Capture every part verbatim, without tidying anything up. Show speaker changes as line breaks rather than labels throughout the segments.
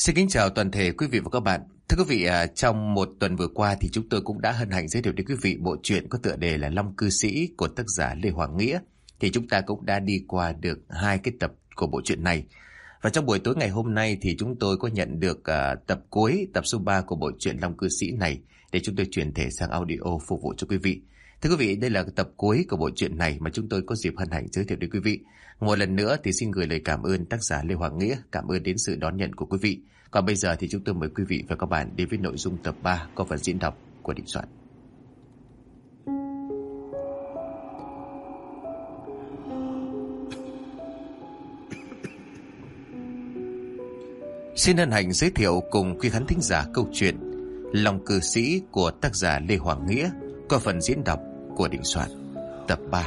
Xin kính chào toàn thể quý vị và các bạn. Thưa quý vị, à, trong một tuần vừa qua thì chúng tôi cũng đã hân hạnh giới thiệu đến quý vị bộ truyện có tựa đề là Long Cư Sĩ của tác giả Lê Hoàng Nghĩa. Thì chúng ta cũng đã đi qua được hai cái tập của bộ truyện này. Và trong buổi tối ngày hôm nay thì chúng tôi có nhận được uh, tập cuối, tập số ba của bộ truyện Long Cư Sĩ này để chúng tôi chuyển thể sang audio phục vụ cho quý vị. Thưa quý vị, đây là tập cuối của bộ truyện này mà chúng tôi có dịp hân hạnh giới thiệu đến quý vị. Một lần nữa thì xin gửi lời cảm ơn tác giả Lê Hoàng Nghĩa, cảm ơn đến sự đón nhận của quý vị. Còn bây giờ thì chúng tôi mời quý vị và các bạn đến với nội dung tập ba có phần diễn đọc của Đình Soạn. Xin hân hạnh giới thiệu cùng quý khán thính giả câu chuyện Long Cư Sĩ của tác giả Lê Hoàng Nghĩa có phần diễn đọc của Đình Soạn, tập ba.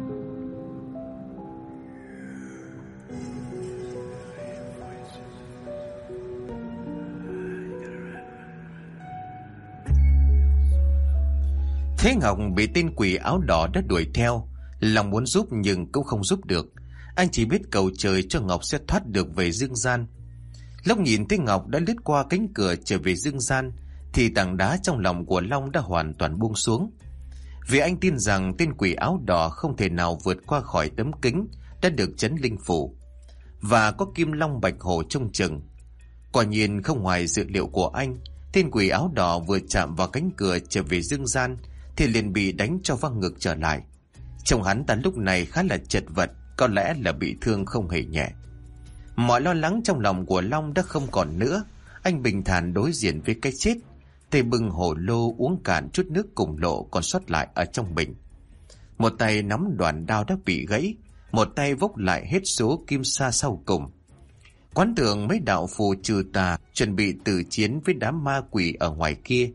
Thế Ngọc bị tên quỷ áo đỏ đã đuổi theo, lòng muốn giúp nhưng cũng không giúp được. Anh chỉ biết cầu trời cho Ngọc sẽ thoát được về dương gian. Lúc nhìn thấy Ngọc đã lướt qua cánh cửa trở về dương gian thì tảng đá trong lòng của Long đã hoàn toàn buông xuống. Vì anh tin rằng tên quỷ áo đỏ không thể nào vượt qua khỏi tấm kính đã được trấn linh phủ và có kim long bạch hổ trông chừng. Quả nhiên không ngoài dự liệu của anh, tên quỷ áo đỏ vừa chạm vào cánh cửa trở về dương gian thì liền bị đánh cho văng ngược trở lại. Trông hắn ta lúc này khá là chật vật, có lẽ là bị thương không hề nhẹ. Mọi lo lắng trong lòng của Long đã không còn nữa. Anh bình thản đối diện với cái chết, tay bưng hồ lô uống cạn chút nước cùng lộ còn sót lại ở trong bình. Một tay nắm đoạn đao đã bị gãy, một tay vốc lại hết số kim sa sau cùng. Quán tưởng mấy đạo phù trừ tà chuẩn bị tử chiến với đám ma quỷ ở ngoài kia.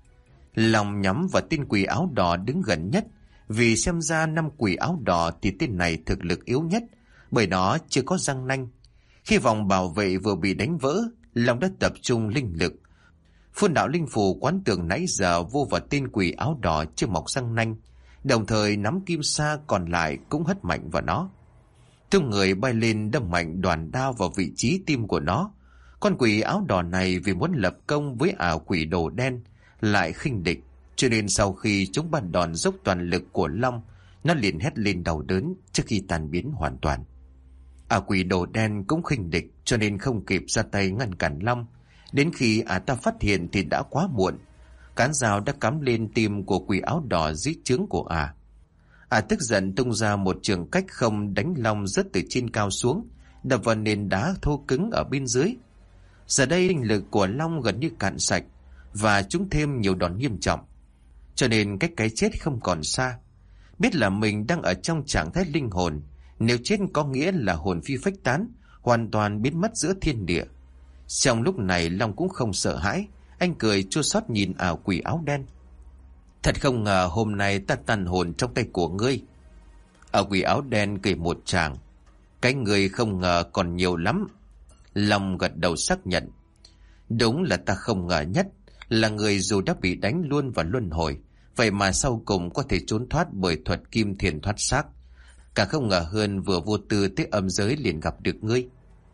Lòng nhắm vào tên quỷ áo đỏ đứng gần nhất, vì xem ra năm quỷ áo đỏ thì tên này thực lực yếu nhất, bởi nó chưa có răng nanh. Khi vòng bảo vệ vừa bị đánh vỡ, Long đã tập trung linh lực. Phun đạo linh phù quán tường nãy giờ vô vào tên quỷ áo đỏ chưa mọc răng nanh, đồng thời nắm kim sa còn lại cũng hất mạnh vào nó. Tung người bay lên đâm mạnh đoàn đao vào vị trí tim của nó. Con quỷ áo đỏ này vì muốn lập công với ảo quỷ đồ đen lại khinh địch, cho nên sau khi chúng ban đòn dốc toàn lực của Long, nó liền hét lên đau đớn trước khi tan biến hoàn toàn. Ả quỷ đồ đen cũng khinh địch, cho nên không kịp ra tay ngăn cản Long. Đến khi ả ta phát hiện thì đã quá muộn. Cán dao đã cắm lên tim của quỷ áo đỏ dưới trướng của ả. Ả tức giận tung ra một trường cách không đánh Long rớt từ trên cao xuống, đập vào nền đá thô cứng ở bên dưới. Giờ đây linh lực của Long gần như cạn sạch và trúng thêm nhiều đòn nghiêm trọng, cho nên cách cái chết không còn xa. Biết là mình đang ở trong trạng thái linh hồn, nếu chết có nghĩa là hồn phi phách tán, hoàn toàn biến mất giữa thiên địa. Trong lúc này Long cũng không sợ hãi, anh cười chua xót nhìn ảo quỷ áo đen. Thật không ngờ hôm nay ta tàn hồn trong tay của ngươi. Ảo quỷ áo đen cười một tràng. Cái người không ngờ còn nhiều lắm. Long gật đầu xác nhận. Đúng là ta không ngờ nhất, là người dù đã bị đánh luôn vào luân hồi, vậy mà sau cùng có thể trốn thoát bởi thuật kim thiền thoát xác. Cả không ngờ hơn vừa vô tư tới âm giới liền gặp được ngươi.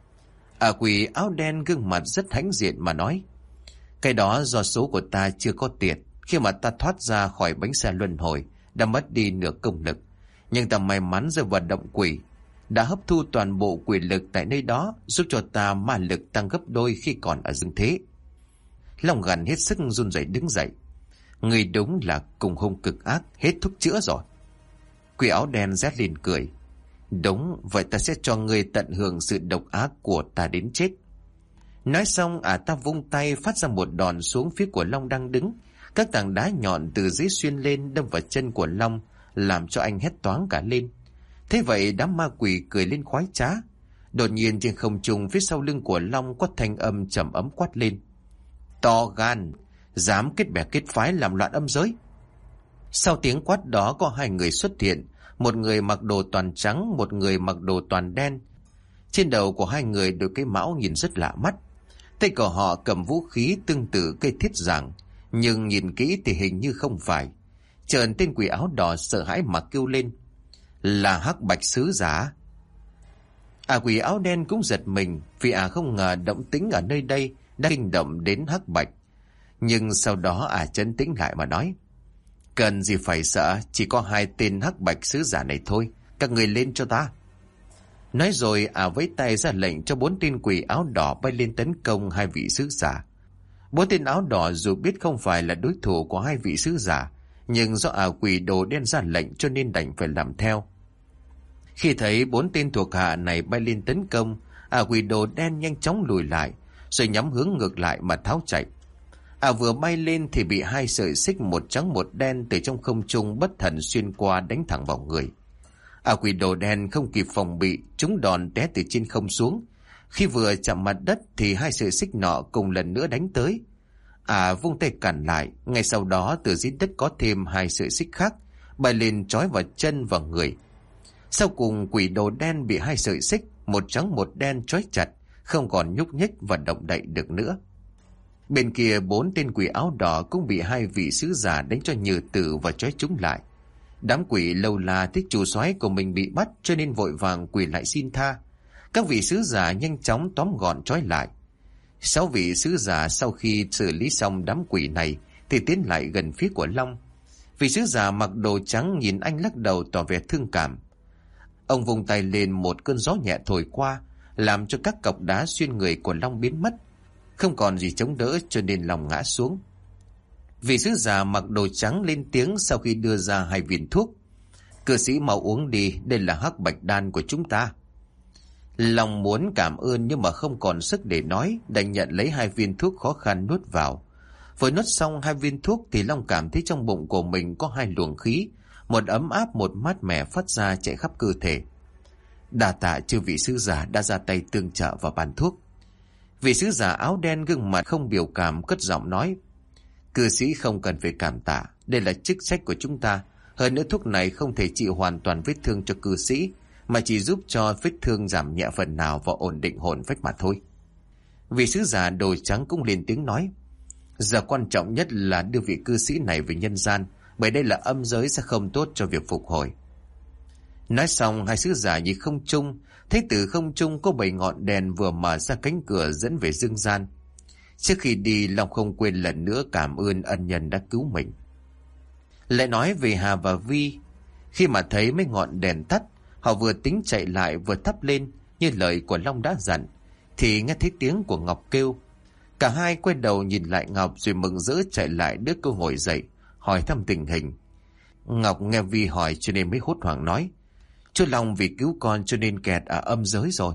Ả quỷ áo đen gương mặt rất hãnh diện mà nói. Cái đó do số của ta chưa có tiền. Khi mà ta thoát ra khỏi bánh xe luân hồi, đã mất đi nửa công lực. Nhưng ta may mắn rơi vào động quỷ, đã hấp thu toàn bộ quỷ lực tại nơi đó, giúp cho ta ma lực tăng gấp đôi khi còn ở dương thế. Long gằn hết sức run rẩy đứng dậy. Người đúng là cùng hung cực ác, hết thuốc chữa rồi. Quỷ áo đen rét lên cười. Đúng, vậy ta sẽ cho ngươi tận hưởng sự độc ác của ta đến chết. Nói xong ả ta vung tay phát ra một đòn xuống phía của Long đang đứng. Các tảng đá nhọn từ dưới xuyên lên đâm vào chân của Long, làm cho anh hét toáng cả lên. Thế vậy đám ma quỷ cười lên khoái trá. Đột nhiên trên không trung phía sau lưng của Long có thanh âm trầm ấm quát lên. To gan, dám kết bè kết phái làm loạn âm giới. Sau tiếng quát đó có hai người xuất hiện, một người mặc đồ toàn trắng, một người mặc đồ toàn đen. Trên đầu của hai người đội cái mão nhìn rất lạ mắt. Tay của họ cầm vũ khí tương tự cây thiết giảng, nhưng nhìn kỹ thì hình như không phải. Chợt tên quỷ áo đỏ sợ hãi mà kêu lên. Là Hắc Bạch Sứ Giả. À quỷ áo đen cũng giật mình vì à không ngờ động tĩnh ở nơi đây đã kinh động đến Hắc Bạch. Nhưng sau đó à trấn tĩnh lại mà nói: Cần gì phải sợ, chỉ có hai tên Hắc Bạch sứ giả này thôi, các người lên cho ta. Nói rồi à với tay ra lệnh cho bốn tên quỷ áo đỏ bay lên tấn công hai vị sứ giả. Bốn tên áo đỏ dù biết không phải là đối thủ của hai vị sứ giả, nhưng do à quỷ đồ đen ra lệnh cho nên đành phải làm theo. Khi thấy bốn tên thuộc hạ này bay lên tấn công, à quỷ đồ đen nhanh chóng lùi lại, rồi nhắm hướng ngược lại mà tháo chạy. À vừa bay lên thì bị hai sợi xích một trắng một đen từ trong không trung bất thần xuyên qua đánh thẳng vào người. À quỷ đồ đen không kịp phòng bị, trúng đòn té từ trên không xuống. Khi vừa chạm mặt đất thì hai sợi xích nọ cùng lần nữa đánh tới. À vung tay cản lại, ngay sau đó từ dưới đất có thêm hai sợi xích khác bay lên trói vào chân và người. Sau cùng quỷ đồ đen bị hai sợi xích một trắng một đen trói chặt, không còn nhúc nhích và động đậy được nữa. Bên kia bốn tên quỷ áo đỏ cũng bị hai vị sứ giả đánh cho nhừ tử và trói chúng lại. Đám quỷ lâu la thích chủ soái của mình bị bắt cho nên vội vàng quỳ lại xin tha. Các vị sứ giả nhanh chóng tóm gọn trói lại. Sáu vị sứ giả sau khi xử lý xong đám quỷ này thì tiến lại gần phía của Long. Vị sứ giả mặc đồ trắng nhìn anh lắc đầu tỏ vẻ thương cảm. Ông vùng tay lên, một cơn gió nhẹ thổi qua làm cho các cọc đá xuyên người của Long biến mất. Không còn gì chống đỡ cho nên Long ngã xuống. Vị sứ giả mặc đồ trắng lên tiếng sau khi đưa ra hai viên thuốc: Cư sĩ mau uống đi, đây là Hắc Bạch đan của chúng ta. Long muốn cảm ơn nhưng mà không còn sức để nói, đành nhận lấy hai viên thuốc khó khăn nuốt vào. Vừa nuốt xong hai viên thuốc thì Long cảm thấy trong bụng của mình có hai luồng khí, một ấm áp một mát mẻ phát ra chạy khắp cơ thể. Đa tạ chư vị sứ giả đã ra tay tương trợ và bàn thuốc. Vị sứ giả áo đen gương mặt không biểu cảm cất giọng nói: Cư sĩ không cần phải cảm tạ, đây là chức trách của chúng ta. Hơn nữa thuốc này không thể trị hoàn toàn vết thương cho cư sĩ, mà chỉ giúp cho vết thương giảm nhẹ phần nào và ổn định hồn phách mà thôi. Vị sứ giả đồ trắng cũng lên tiếng nói: Giờ quan trọng nhất là đưa vị cư sĩ này về nhân gian, bởi đây là âm giới sẽ không tốt cho việc phục hồi. Nói xong hai sứ giả nhìn không trung, thấy từ không trung có bảy ngọn đèn vừa mở ra cánh cửa dẫn về dương gian. Trước khi đi, Long không quên lần nữa cảm ơn ân nhân đã cứu mình. Lại nói về Hà và Vi, khi mà thấy mấy ngọn đèn tắt, họ vừa tính chạy lại vừa thắp lên như lời của Long đã dặn, thì nghe thấy tiếng của Ngọc kêu. Cả hai quay đầu nhìn lại Ngọc rồi mừng rỡ chạy lại đỡ cô ngồi dậy, hỏi thăm tình hình. Ngọc nghe Vi hỏi cho nên mới hốt hoảng nói: Chú Long vì cứu con cho nên kẹt ở âm giới rồi.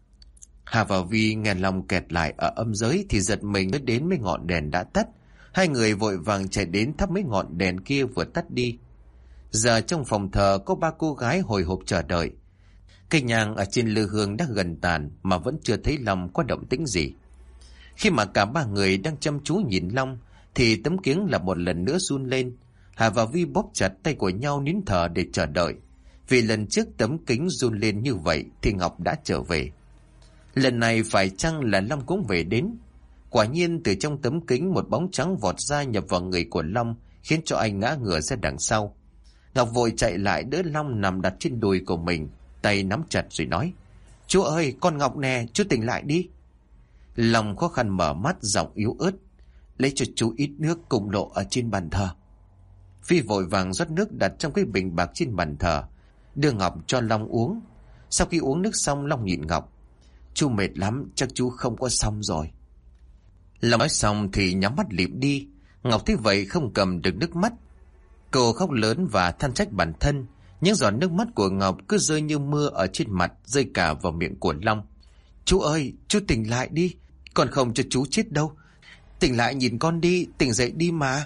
Hà và Vi nghe Long kẹt lại ở âm giới thì giật mình mới đến mấy ngọn đèn đã tắt. Hai người vội vàng chạy đến thắp mấy ngọn đèn kia vừa tắt đi. Giờ trong phòng thờ có ba cô gái hồi hộp chờ đợi. Cây nhang ở trên lư hương đã gần tàn mà vẫn chưa thấy Long có động tĩnh gì. Khi mà cả ba người đang chăm chú nhìn Long thì tấm kiếng là một lần nữa run lên. Hà và Vi bóp chặt tay của nhau nín thở để chờ đợi. Vì lần trước tấm kính run lên như vậy thì Ngọc đã trở về. Lần này phải chăng là Long cũng về đến? Quả nhiên từ trong tấm kính một bóng trắng vọt ra nhập vào người của Long, khiến cho anh ngã ngửa ra đằng sau. Ngọc vội chạy lại đỡ Long nằm đặt trên đùi của mình, tay nắm chặt rồi nói: Chú ơi, con Ngọc nè, chú tỉnh lại đi. Long khó khăn mở mắt, giọng yếu ớt: Lấy cho chú ít nước cùng lộ ở trên bàn thờ. Phi vội vàng rót nước đặt trong cái bình bạc trên bàn thờ, đưa Ngọc cho Long uống. Sau khi uống nước xong, Long nhìn Ngọc: Chú mệt lắm, chắc chú không có xong rồi. Long nói xong thì nhắm mắt lịm đi. Ngọc thấy vậy không cầm được nước mắt. Cô khóc lớn và than trách bản thân. Những giọt nước mắt của Ngọc cứ rơi như mưa ở trên mặt, rơi cả vào miệng của Long. Chú ơi, chú tỉnh lại đi, còn không cho chú chết đâu. Tỉnh lại nhìn con đi, tỉnh dậy đi mà.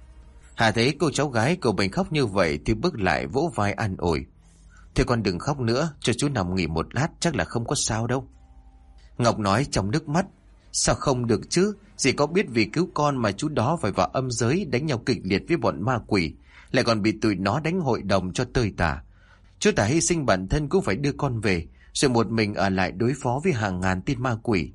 Hà thấy cô cháu gái của mình khóc như vậy thì bước lại vỗ vai an ủi: Thôi con đừng khóc nữa, cho chú nằm nghỉ một lát, chắc là không có sao đâu. Ngọc nói trong nước mắt: Sao không được chứ, dì có biết vì cứu con mà chú đó phải vào âm giới đánh nhau kịch liệt với bọn ma quỷ, lại còn bị tụi nó đánh hội đồng cho tơi tả. Chú ta hy sinh bản thân cũng phải đưa con về, rồi một mình ở lại đối phó với hàng ngàn tên ma quỷ.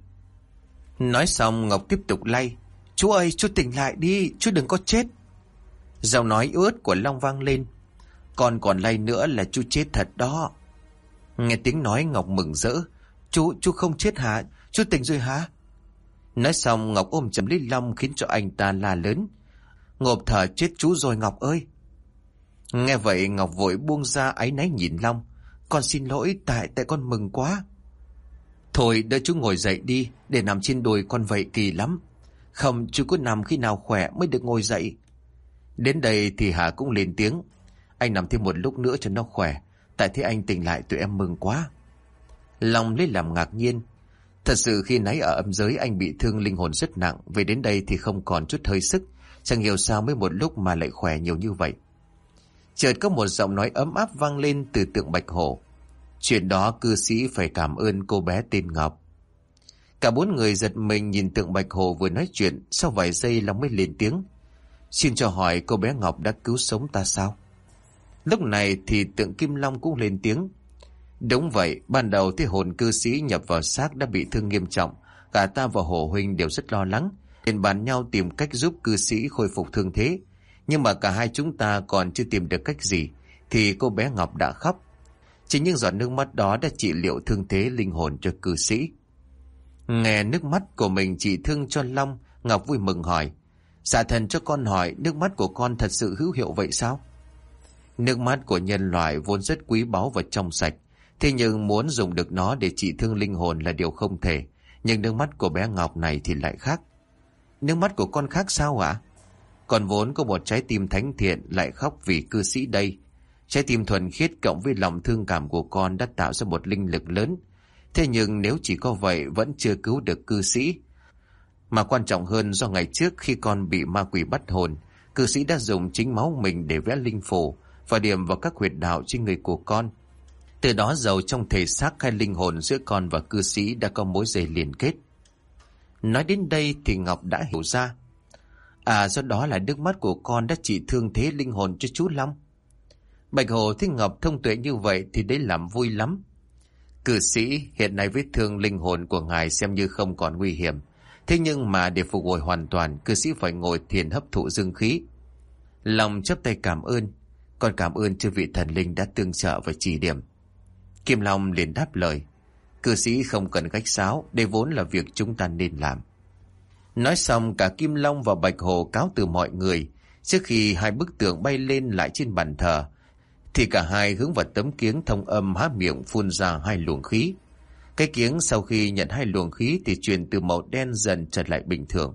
Nói xong Ngọc tiếp tục lay: Chú ơi, chú tỉnh lại đi, chú đừng có chết. Giọng nói yếu ớt của Long vang lên: Con còn lay nữa là chú chết thật đó. Nghe tiếng nói Ngọc mừng rỡ, Chú, chú không chết hả? Chú tỉnh rồi hả? Nói xong Ngọc ôm chầm lấy Long khiến cho anh ta la lớn. Ngộp thở, chết chú rồi Ngọc ơi. Nghe vậy Ngọc vội buông ra áy náy nhìn Long. Con xin lỗi, tại tại con mừng quá. Thôi đợi chú ngồi dậy đi, để nằm trên đùi con vậy kỳ lắm. Không, chú cứ nằm khi nào khỏe mới được ngồi dậy. Đến đây thì Hà cũng lên tiếng. Anh nằm thêm một lúc nữa cho nó khỏe. Tại thế anh tỉnh lại tụi em mừng quá. Long lấy làm ngạc nhiên. Thật sự khi nãy ở âm giới anh bị thương linh hồn rất nặng. Về đến đây thì không còn chút hơi sức. Chẳng hiểu sao mới một lúc mà lại khỏe nhiều như vậy. Chợt có một giọng nói ấm áp vang lên từ tượng Bạch Hổ. Chuyện đó cư sĩ phải cảm ơn cô bé tên Ngọc. Cả bốn người giật mình nhìn tượng Bạch Hổ vừa nói chuyện. Sau vài giây Long mới lên tiếng. Xin cho hỏi cô bé Ngọc đã cứu sống ta sao? Lúc này thì tượng Kim Long cũng lên tiếng. Đúng vậy, ban đầu thì hồn cư sĩ nhập vào xác đã bị thương nghiêm trọng. Cả ta và Hổ huynh đều rất lo lắng, liền bàn nhau tìm cách giúp cư sĩ khôi phục thương thế. Nhưng mà cả hai chúng ta còn chưa tìm được cách gì, thì cô bé Ngọc đã khóc. Chính những giọt nước mắt đó đã trị liệu thương thế linh hồn cho cư sĩ. Nghe nước mắt của mình trị thương cho Long, Ngọc vui mừng hỏi. Dạ thần cho con hỏi, nước mắt của con thật sự hữu hiệu vậy sao? Nước mắt của nhân loại vốn rất quý báu và trong sạch. Thế nhưng muốn dùng được nó để trị thương linh hồn là điều không thể. Nhưng nước mắt của bé Ngọc này thì lại khác. Nước mắt của con khác sao ạ? Con vốn có một trái tim thánh thiện lại khóc vì cư sĩ đây. Trái tim thuần khiết cộng với lòng thương cảm của con đã tạo ra một linh lực lớn. Thế nhưng nếu chỉ có vậy vẫn chưa cứu được cư sĩ. Mà quan trọng hơn do ngày trước khi con bị ma quỷ bắt hồn, cư sĩ đã dùng chính máu mình để vẽ linh phù và điểm vào các huyệt đạo trên người của con. Từ đó dầu trong thể xác hay linh hồn giữa con và cư sĩ đã có mối dây liên kết. Nói đến đây thì Ngọc đã hiểu ra. À, do đó là nước mắt của con đã trị thương thế linh hồn cho chú Long. Bạch Hổ thấy Ngọc thông tuệ như vậy thì đấy làm vui lắm. Cư sĩ, hiện nay vết thương linh hồn của ngài xem như không còn nguy hiểm. Thế nhưng mà để phục hồi hoàn toàn, cư sĩ phải ngồi thiền hấp thụ dương khí. Long chắp tay cảm ơn. Con cảm ơn chư vị thần linh đã tương trợ và chỉ điểm. Kim Long liền đáp lời. Cư sĩ không cần khách sáo, đây vốn là việc chúng ta nên làm. Nói xong cả Kim Long và Bạch Hổ cáo từ mọi người. Trước khi hai bức tượng bay lên lại trên bàn thờ, thì cả hai hướng vào tấm kiếng thông âm há miệng phun ra hai luồng khí. Cái kiếng sau khi nhận hai luồng khí thì chuyển từ màu đen dần trở lại bình thường.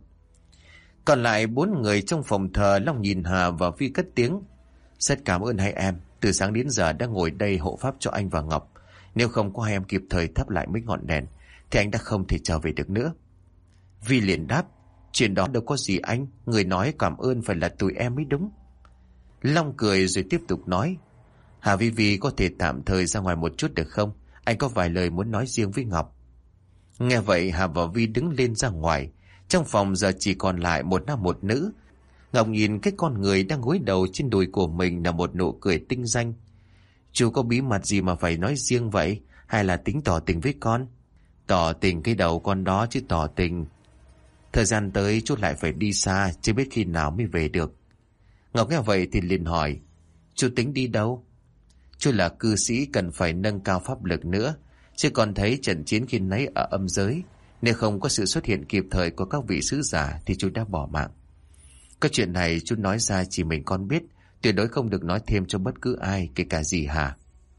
Còn lại bốn người trong phòng thờ, Long nhìn Hà và Vi cất tiếng. Rất cảm ơn hai em, từ sáng đến giờ đã ngồi đây hộ pháp cho anh và Ngọc. Nếu không có hai em kịp thời thắp lại mấy ngọn đèn thì anh đã không thể trở về được nữa. Vi liền đáp. Chuyện đó đâu có gì anh, người nói cảm ơn phải là tụi em mới đúng. Long cười rồi tiếp tục nói. Hà Vi Vi có thể tạm thời ra ngoài một chút được không? Anh có vài lời muốn nói riêng với Ngọc. Nghe vậy Hà và Vi đứng lên ra ngoài. Trong phòng giờ chỉ còn lại một nam một nữ. Ngọc nhìn cái con người đang gối đầu trên đùi của mình là một nụ cười tinh danh. Chú có bí mật gì mà phải nói riêng vậy? Hay là tính tỏ tình với con? Tỏ tình cái đầu con đó chứ tỏ tình. Thời gian tới chú lại phải đi xa, chưa biết khi nào mới về được. Ngọc nghe vậy thì liền hỏi. Chú tính đi đâu? Chú là cư sĩ cần phải nâng cao pháp lực nữa. Chứ còn thấy trận chiến khi nãy ở âm giới, nếu không có sự xuất hiện kịp thời của các vị sứ giả thì chú đã bỏ mạng. Có chuyện này chú nói ra chỉ mình con biết, tuyệt đối không được nói thêm cho bất cứ ai, kể cả dì Hà.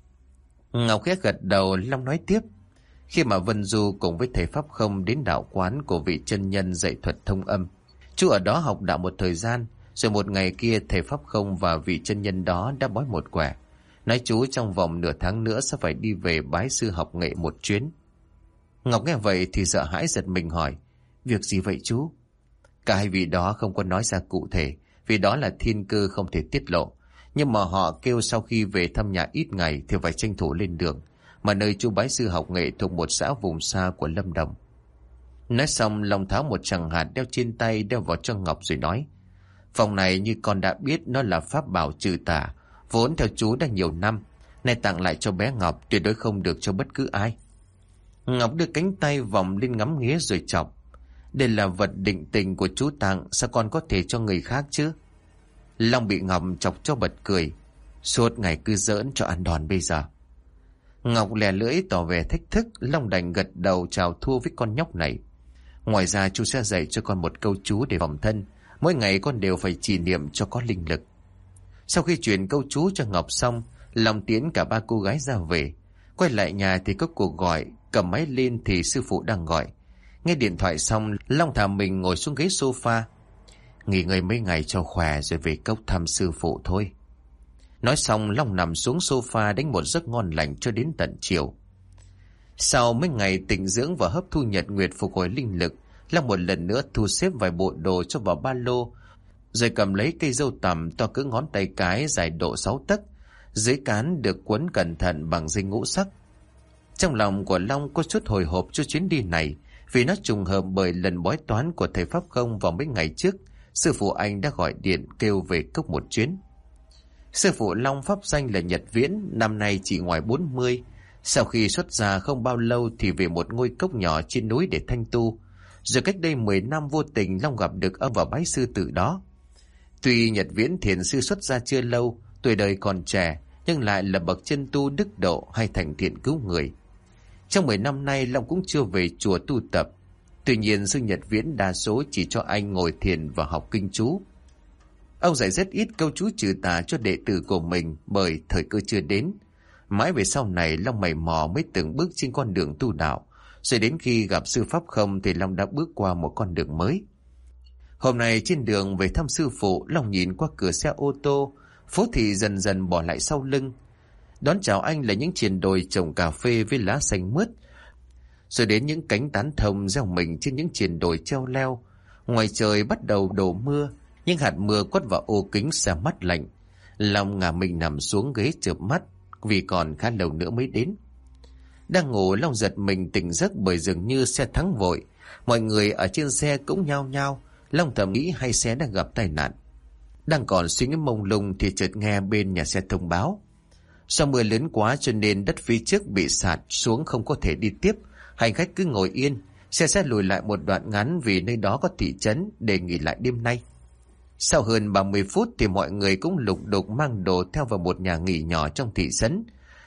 Ngọc khẽ gật đầu. Long nói tiếp. Khi mà Vân Du cùng với thầy Pháp Không đến đạo quán của vị chân nhân dạy thuật thông âm, chú ở đó học đạo một thời gian. Rồi một ngày kia thầy Pháp Không và vị chân nhân đó đã bói một quẻ, nói chú trong vòng nửa tháng nữa sẽ phải đi về bái sư học nghệ một chuyến. Ngọc nghe vậy thì sợ hãi giật mình hỏi. Việc gì vậy chú? Cả hai vị đó không có nói ra cụ thể, vì đó là thiên cơ không thể tiết lộ. Nhưng mà họ kêu sau khi về thăm nhà ít ngày thì phải tranh thủ lên đường, mà nơi chú bái sư học nghệ thuộc một xã vùng xa của Lâm Đồng. Nói xong Long tháo một tràng hạt đeo trên tay đeo vào cho Ngọc rồi nói. Phòng này như con đã biết nó là pháp bảo trừ tà, vốn theo chú đã nhiều năm, nay tặng lại cho bé Ngọc, tuyệt đối không được cho bất cứ ai. Ngọc đưa cánh tay vòng lên ngắm nghía rồi chọc. Đây là vật định tình của chú tặng, sao con có thể cho người khác chứ? Long bị Ngọc chọc cho bật cười. Suốt ngày cứ giỡn cho ăn đòn bây giờ. Ngọc lè lưỡi tỏ vẻ thách thức. Long đành gật đầu chào thua với con nhóc này. Ngoài ra chú sẽ dạy cho con một câu chú để phòng thân. Mỗi ngày con đều phải trì niệm cho có linh lực. Sau khi truyền câu chú cho Ngọc xong, Long tiễn cả ba cô gái ra về. Quay lại nhà thì có cuộc gọi. Cầm máy lên thì sư phụ đang gọi. Nghe điện thoại xong, Long thả mình ngồi xuống ghế sofa. Nghỉ ngơi mấy ngày cho khỏe rồi về cốc thăm sư phụ thôi. Nói xong, Long nằm xuống sofa đánh một giấc ngon lành cho đến tận chiều. Sau mấy ngày tĩnh dưỡng và hấp thu nhật nguyệt phục hồi linh lực, Long một lần nữa thu xếp vài bộ đồ cho vào ba lô, rồi cầm lấy cây dâu tằm to cỡ ngón tay cái dài độ sáu tấc, dưới cán được quấn cẩn thận bằng dây ngũ sắc. Trong lòng của Long có chút hồi hộp cho chuyến đi này, vì nó trùng hợp bởi lần bói toán của thầy Pháp Không vào mấy ngày trước, sư phụ anh đã gọi điện kêu về cốc một chuyến. Sư phụ Long pháp danh là Nhật Viễn, năm nay chỉ ngoài bốn mươi. Sau khi xuất gia không bao lâu thì về một ngôi cốc nhỏ trên núi để thanh tu. Rồi cách đây mười năm vô tình Long gặp được ông và bái sư tử đó. Tuy Nhật Viễn thiền sư xuất gia chưa lâu, tuổi đời còn trẻ, nhưng lại là bậc chân tu đức độ hay thành thiện cứu người. Trong mười năm nay Long cũng chưa về chùa tu tập. Tuy nhiên sư Nhật Viễn đa số chỉ cho anh ngồi thiền và học kinh chú. Ông dạy rất ít câu chú trừ tà cho đệ tử của mình bởi thời cơ chưa đến. Mãi về sau này Long mày mò mới từng bước trên con đường tu đạo. Rồi đến khi gặp sư Pháp Không thì Long đã bước qua một con đường mới. Hôm nay trên đường về thăm sư phụ, Long nhìn qua cửa xe ô tô, phố thị dần dần bỏ lại sau lưng. Đón chào anh là những triền đồi trồng cà phê với lá xanh mướt. Rồi đến những cánh tán thông gieo mình trên những triền đồi treo leo. Ngoài trời bắt đầu đổ mưa, những hạt mưa quất vào ô kính xa mắt lạnh. Long ngả mình nằm xuống ghế chợp mắt, vì còn khá lâu nữa mới đến. Đang ngủ, Long giật mình tỉnh giấc bởi dường như xe thắng vội. Mọi người ở trên xe cũng nhao nhao. Long thầm nghĩ hay xe đang gặp tai nạn. Đang còn suy nghĩ mông lung thì chợt nghe bên nhà xe thông báo. Do mưa lớn quá cho nên đất phía trước bị sạt xuống không có thể đi tiếp. Hành khách cứ ngồi yên, xe sẽ lùi lại một đoạn ngắn vì nơi đó có thị trấn để nghỉ lại đêm nay. Sau hơn ba mươi phút thì mọi người cũng lục đục mang đồ theo vào một nhà nghỉ nhỏ trong thị trấn.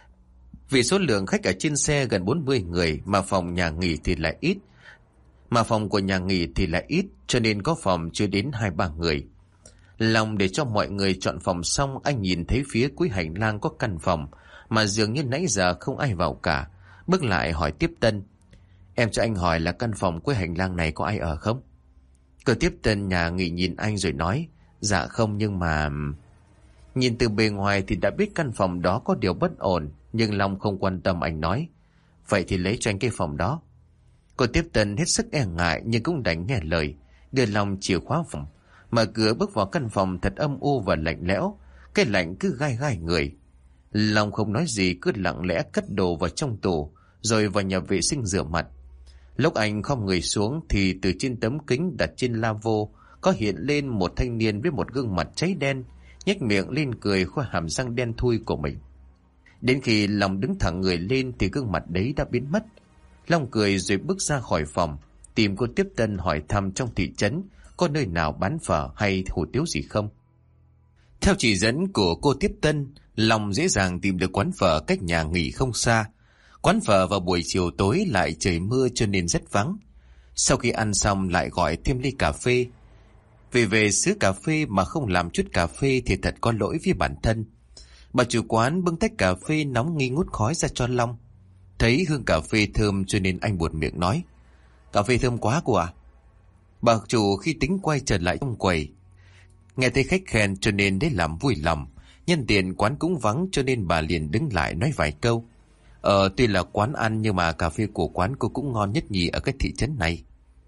Vì số lượng khách ở trên xe gần bốn mươi người mà phòng nhà nghỉ thì lại ít. Mà phòng của nhà nghỉ thì lại ít cho nên có phòng chưa đến hai ba người. Lòng để cho mọi người chọn phòng xong, anh nhìn thấy phía cuối hành lang có căn phòng mà dường như nãy giờ không ai vào cả. Bước lại hỏi tiếp tân: Em cho anh hỏi là căn phòng cuối hành lang này có ai ở không? Cô tiếp tân nhà nghỉ nhìn anh rồi nói: Dạ không, nhưng mà... Nhìn từ bề ngoài thì đã biết căn phòng đó có điều bất ổn, nhưng Long không quan tâm, anh nói: Vậy thì lấy cho anh cái phòng đó. Cô tiếp tân hết sức e ngại nhưng cũng đành nghe lời, đưa Long chìa khóa phòng. Mở cửa bước vào căn phòng thật âm u và lạnh lẽo, cái lạnh cứ gai gai người. Long không nói gì, cứ lặng lẽ cất đồ vào trong tủ, rồi vào nhà vệ sinh rửa mặt. Lúc anh khom người xuống thì từ trên tấm kính đặt trên lavabo có hiện lên một thanh niên với một gương mặt cháy đen, nhếch miệng lên cười khoe hàm răng đen thui của mình. Đến khi Long đứng thẳng người lên thì gương mặt đấy đã biến mất. Long cười rồi bước ra khỏi phòng, tìm cô tiếp tân hỏi thăm trong thị trấn có nơi nào bán phở hay hủ tiếu gì không. Theo chỉ dẫn của cô tiếp tân, Long dễ dàng tìm được quán phở cách nhà nghỉ không xa. Quán phở vào buổi chiều tối lại trời mưa cho nên rất vắng. Sau khi ăn xong lại gọi thêm ly cà phê. Vì về xứ cà phê mà không làm chút cà phê thì thật có lỗi với bản thân. Bà chủ quán bưng tách cà phê nóng nghi ngút khói ra cho Long. Thấy hương cà phê thơm cho nên anh buột miệng nói: Cà phê thơm quá cô à? Bà chủ khi tính quay trở lại trong quầy, nghe thấy khách khen cho nên để làm vui lòng. Nhân tiền quán cũng vắng cho nên bà liền đứng lại nói vài câu. Ờ tuy là quán ăn nhưng mà cà phê của quán cô cũng ngon nhất nhì ở cái thị trấn này.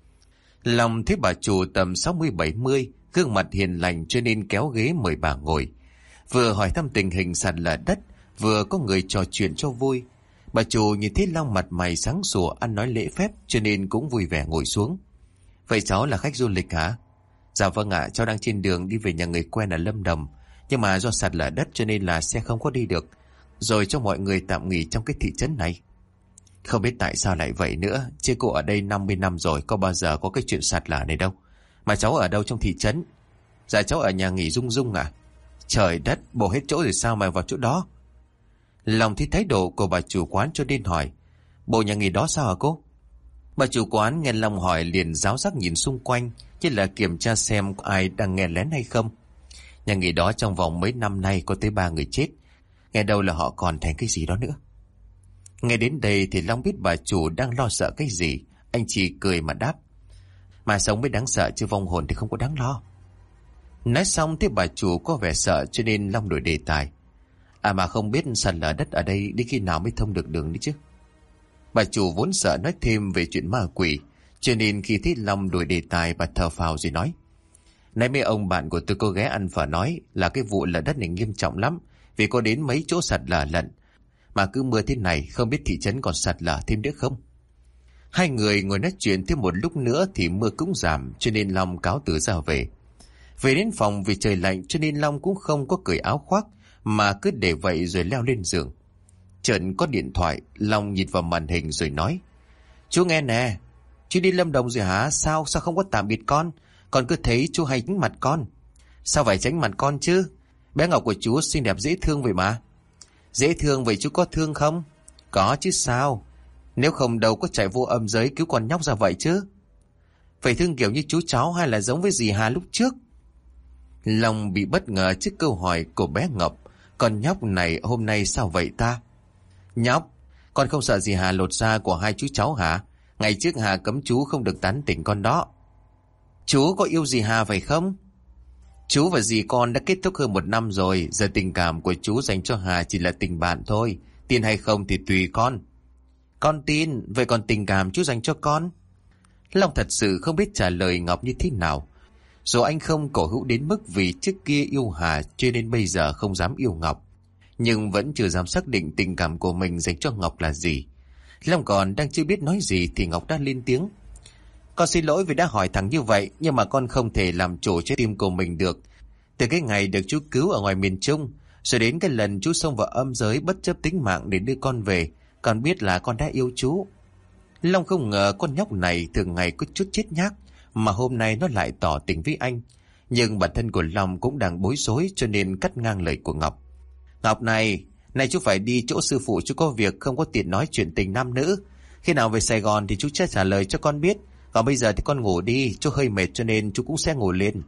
Long thấy bà chủ tầm sáu mươi bảy mươi, gương mặt hiền lành cho nên kéo ghế mời bà ngồi. Vừa hỏi thăm tình hình sạt lở đất, vừa có người trò chuyện cho vui. Bà chủ nhìn thấy Long mặt mày sáng sủa, ăn nói lễ phép cho nên cũng vui vẻ ngồi xuống. Vậy cháu là khách du lịch hả? Dạ vâng ạ, cháu đang trên đường đi về nhà người quen ở Lâm Đồng, nhưng mà do sạt lở đất cho nên là xe không có đi được, rồi cho mọi người tạm nghỉ trong cái thị trấn này. Không biết tại sao lại vậy nữa, chứ cô ở đây năm mươi năm rồi, có bao giờ có cái chuyện sạt lở này đâu. Mà cháu ở đâu trong thị trấn? Dạ cháu ở nhà nghỉ Dung Dung ạ. Trời đất, bổ hết chỗ rồi sao mà vào chỗ đó? Long thấy thái độ của bà chủ quán cho nên hỏi: Bộ nhà nghỉ đó sao hả cô? Bà chủ quán nghe Long hỏi liền ráo rác nhìn xung quanh, như là kiểm tra xem có ai đang nghe lén hay không. Nhà nghỉ đó trong vòng mấy năm nay có tới ba người chết, nghe đâu là họ còn thành cái gì đó nữa. Nghe đến đây thì Long biết bà chủ đang lo sợ cái gì. Anh chỉ cười mà đáp: Mà sống mới đáng sợ chứ vong hồn thì không có đáng lo. Nói xong thì bà chủ có vẻ sợ cho nên Long đổi đề tài: À mà không biết sạt lở đất ở đây đi khi nào mới thông được đường đi chứ? Bà chủ vốn sợ nói thêm về chuyện ma quỷ, cho nên khi thấy Long đổi đề tài, bà thở phào rồi nói: Nãy mấy ông bạn của tôi có ghé ăn phở nói là cái vụ lở đất này nghiêm trọng lắm, vì có đến mấy chỗ sạt lở lận. Mà cứ mưa thế này không biết thị trấn còn sạt lở thêm nữa không? Hai người ngồi nói chuyện thêm một lúc nữa thì mưa cũng giảm, cho nên Long cáo từ ra về. Về đến phòng vì trời lạnh cho nên Long cũng không có cởi áo khoác, mà cứ để vậy rồi leo lên giường. Chợt có điện thoại, Long nhìn vào màn hình rồi nói: Chú nghe nè, chú đi Lâm Đồng rồi hả? Sao sao không có tạm biệt con? Con cứ thấy chú hay tránh mặt con. Sao phải tránh mặt con chứ? Bé Ngọc của chú xinh đẹp dễ thương vậy mà. Dễ thương vậy chú có thương không? Có chứ sao? Nếu không đâu có chạy vô âm giới cứu con nhóc ra vậy chứ. Phải thương kiểu như chú cháu hay là giống với dì Hà lúc trước? Long bị bất ngờ trước câu hỏi của bé Ngọc. Con nhóc này hôm nay sao vậy ta? Nhóc, con không sợ dì Hà lột da của hai chú cháu hả? Ngày trước Hà cấm chú không được tán tỉnh con đó. Chú có yêu dì Hà phải không? Chú và dì con đã kết thúc hơn một năm rồi. Giờ tình cảm của chú dành cho Hà chỉ là tình bạn thôi. Tin hay không thì tùy con. Con tin. Vậy còn tình cảm chú dành cho con? Long thật sự không biết trả lời Ngọc như thế nào. Dù anh không cổ hữu đến mức vì trước kia yêu Hà cho nên bây giờ không dám yêu Ngọc, nhưng vẫn chưa dám xác định tình cảm của mình dành cho Ngọc là gì. Long còn đang chưa biết nói gì thì Ngọc đã lên tiếng: Con xin lỗi vì đã hỏi thẳng như vậy, nhưng mà con không thể làm chủ trái tim của mình được. Từ cái ngày được chú cứu ở ngoài miền Trung, rồi đến cái lần chú xông vào âm giới bất chấp tính mạng để đưa con về, con biết là con đã yêu chú. Long không ngờ con nhóc này thường ngày có chút chết nhác, mà hôm nay nó lại tỏ tình với anh. Nhưng bản thân của Long cũng đang bối rối cho nên cắt ngang lời của Ngọc. Ngọc này, này chú phải đi chỗ sư phụ, chú có việc không có tiện nói chuyện tình nam nữ. Khi nào về Sài Gòn thì chú sẽ trả lời cho con biết. Còn bây giờ thì con ngủ đi, chú hơi mệt cho nên chú cũng sẽ ngủ lên.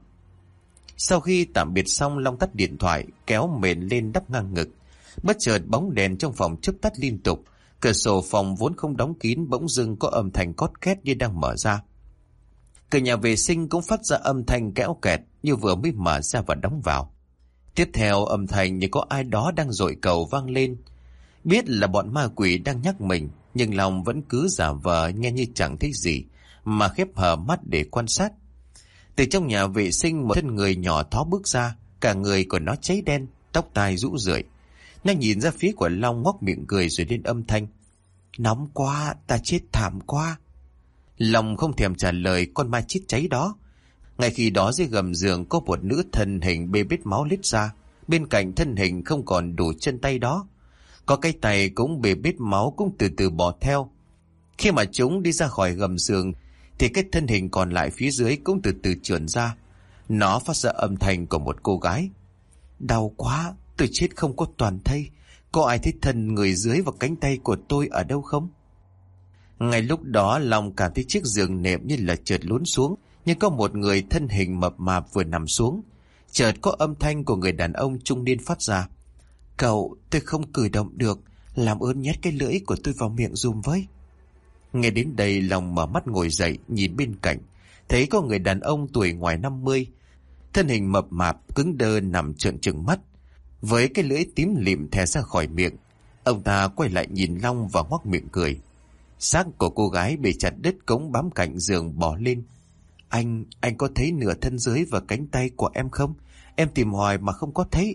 Sau khi tạm biệt xong, Long tắt điện thoại, kéo mền lên đắp ngang ngực. Bất chợt bóng đèn trong phòng chớp tắt liên tục. Cửa sổ phòng vốn không đóng kín bỗng dưng có âm thanh cót két như đang mở ra. Cửa nhà vệ sinh cũng phát ra âm thanh kéo kẹt như vừa mới mở ra và đóng vào. Tiếp theo âm thanh như có ai đó đang dội cầu vang lên. Biết là bọn ma quỷ đang nhắc mình, nhưng Long vẫn cứ giả vờ nghe như chẳng thấy gì, mà khép hờ mắt để quan sát. Từ trong nhà vệ sinh một thân người nhỏ thó bước ra, cả người của nó cháy đen, tóc tai rũ rượi. Nó nhìn ra phía của Long ngoác miệng cười rồi lên âm thanh: Nóng quá, ta chết thảm quá. Long không thèm trả lời con ma chết cháy đó. Ngay khi đó dưới gầm giường có một nữ thân hình bê bết máu lít ra. Bên cạnh thân hình không còn đủ chân tay đó, có cái tay cũng bê bết máu cũng từ từ bò theo. Khi mà chúng đi ra khỏi gầm giường thì cái thân hình còn lại phía dưới cũng từ từ trườn ra. Nó phát ra âm thanh của một cô gái: Đau quá, tôi chết không có toàn thây. Có ai thấy thân người dưới và cánh tay của tôi ở đâu không? Ngay lúc đó Long cảm thấy chiếc giường nệm như là chợt lún xuống, nhưng có một người thân hình mập mạp vừa nằm xuống. Chợt có âm thanh của người đàn ông trung niên phát ra: Cậu, tôi không cử động được, làm ơn nhét cái lưỡi của tôi vào miệng dùm với. Nghe đến đây Long mở mắt ngồi dậy, nhìn bên cạnh, thấy có người đàn ông tuổi ngoài năm mươi, thân hình mập mạp cứng đơ nằm trợn trừng mắt, với cái lưỡi tím lịm thè ra khỏi miệng. Ông ta quay lại nhìn Long và ngoác miệng cười. Xác của cô gái bị chặt đứt cống bám cạnh giường bò lên. Anh, anh có thấy nửa thân dưới và cánh tay của em không? Em tìm hoài mà không có thấy.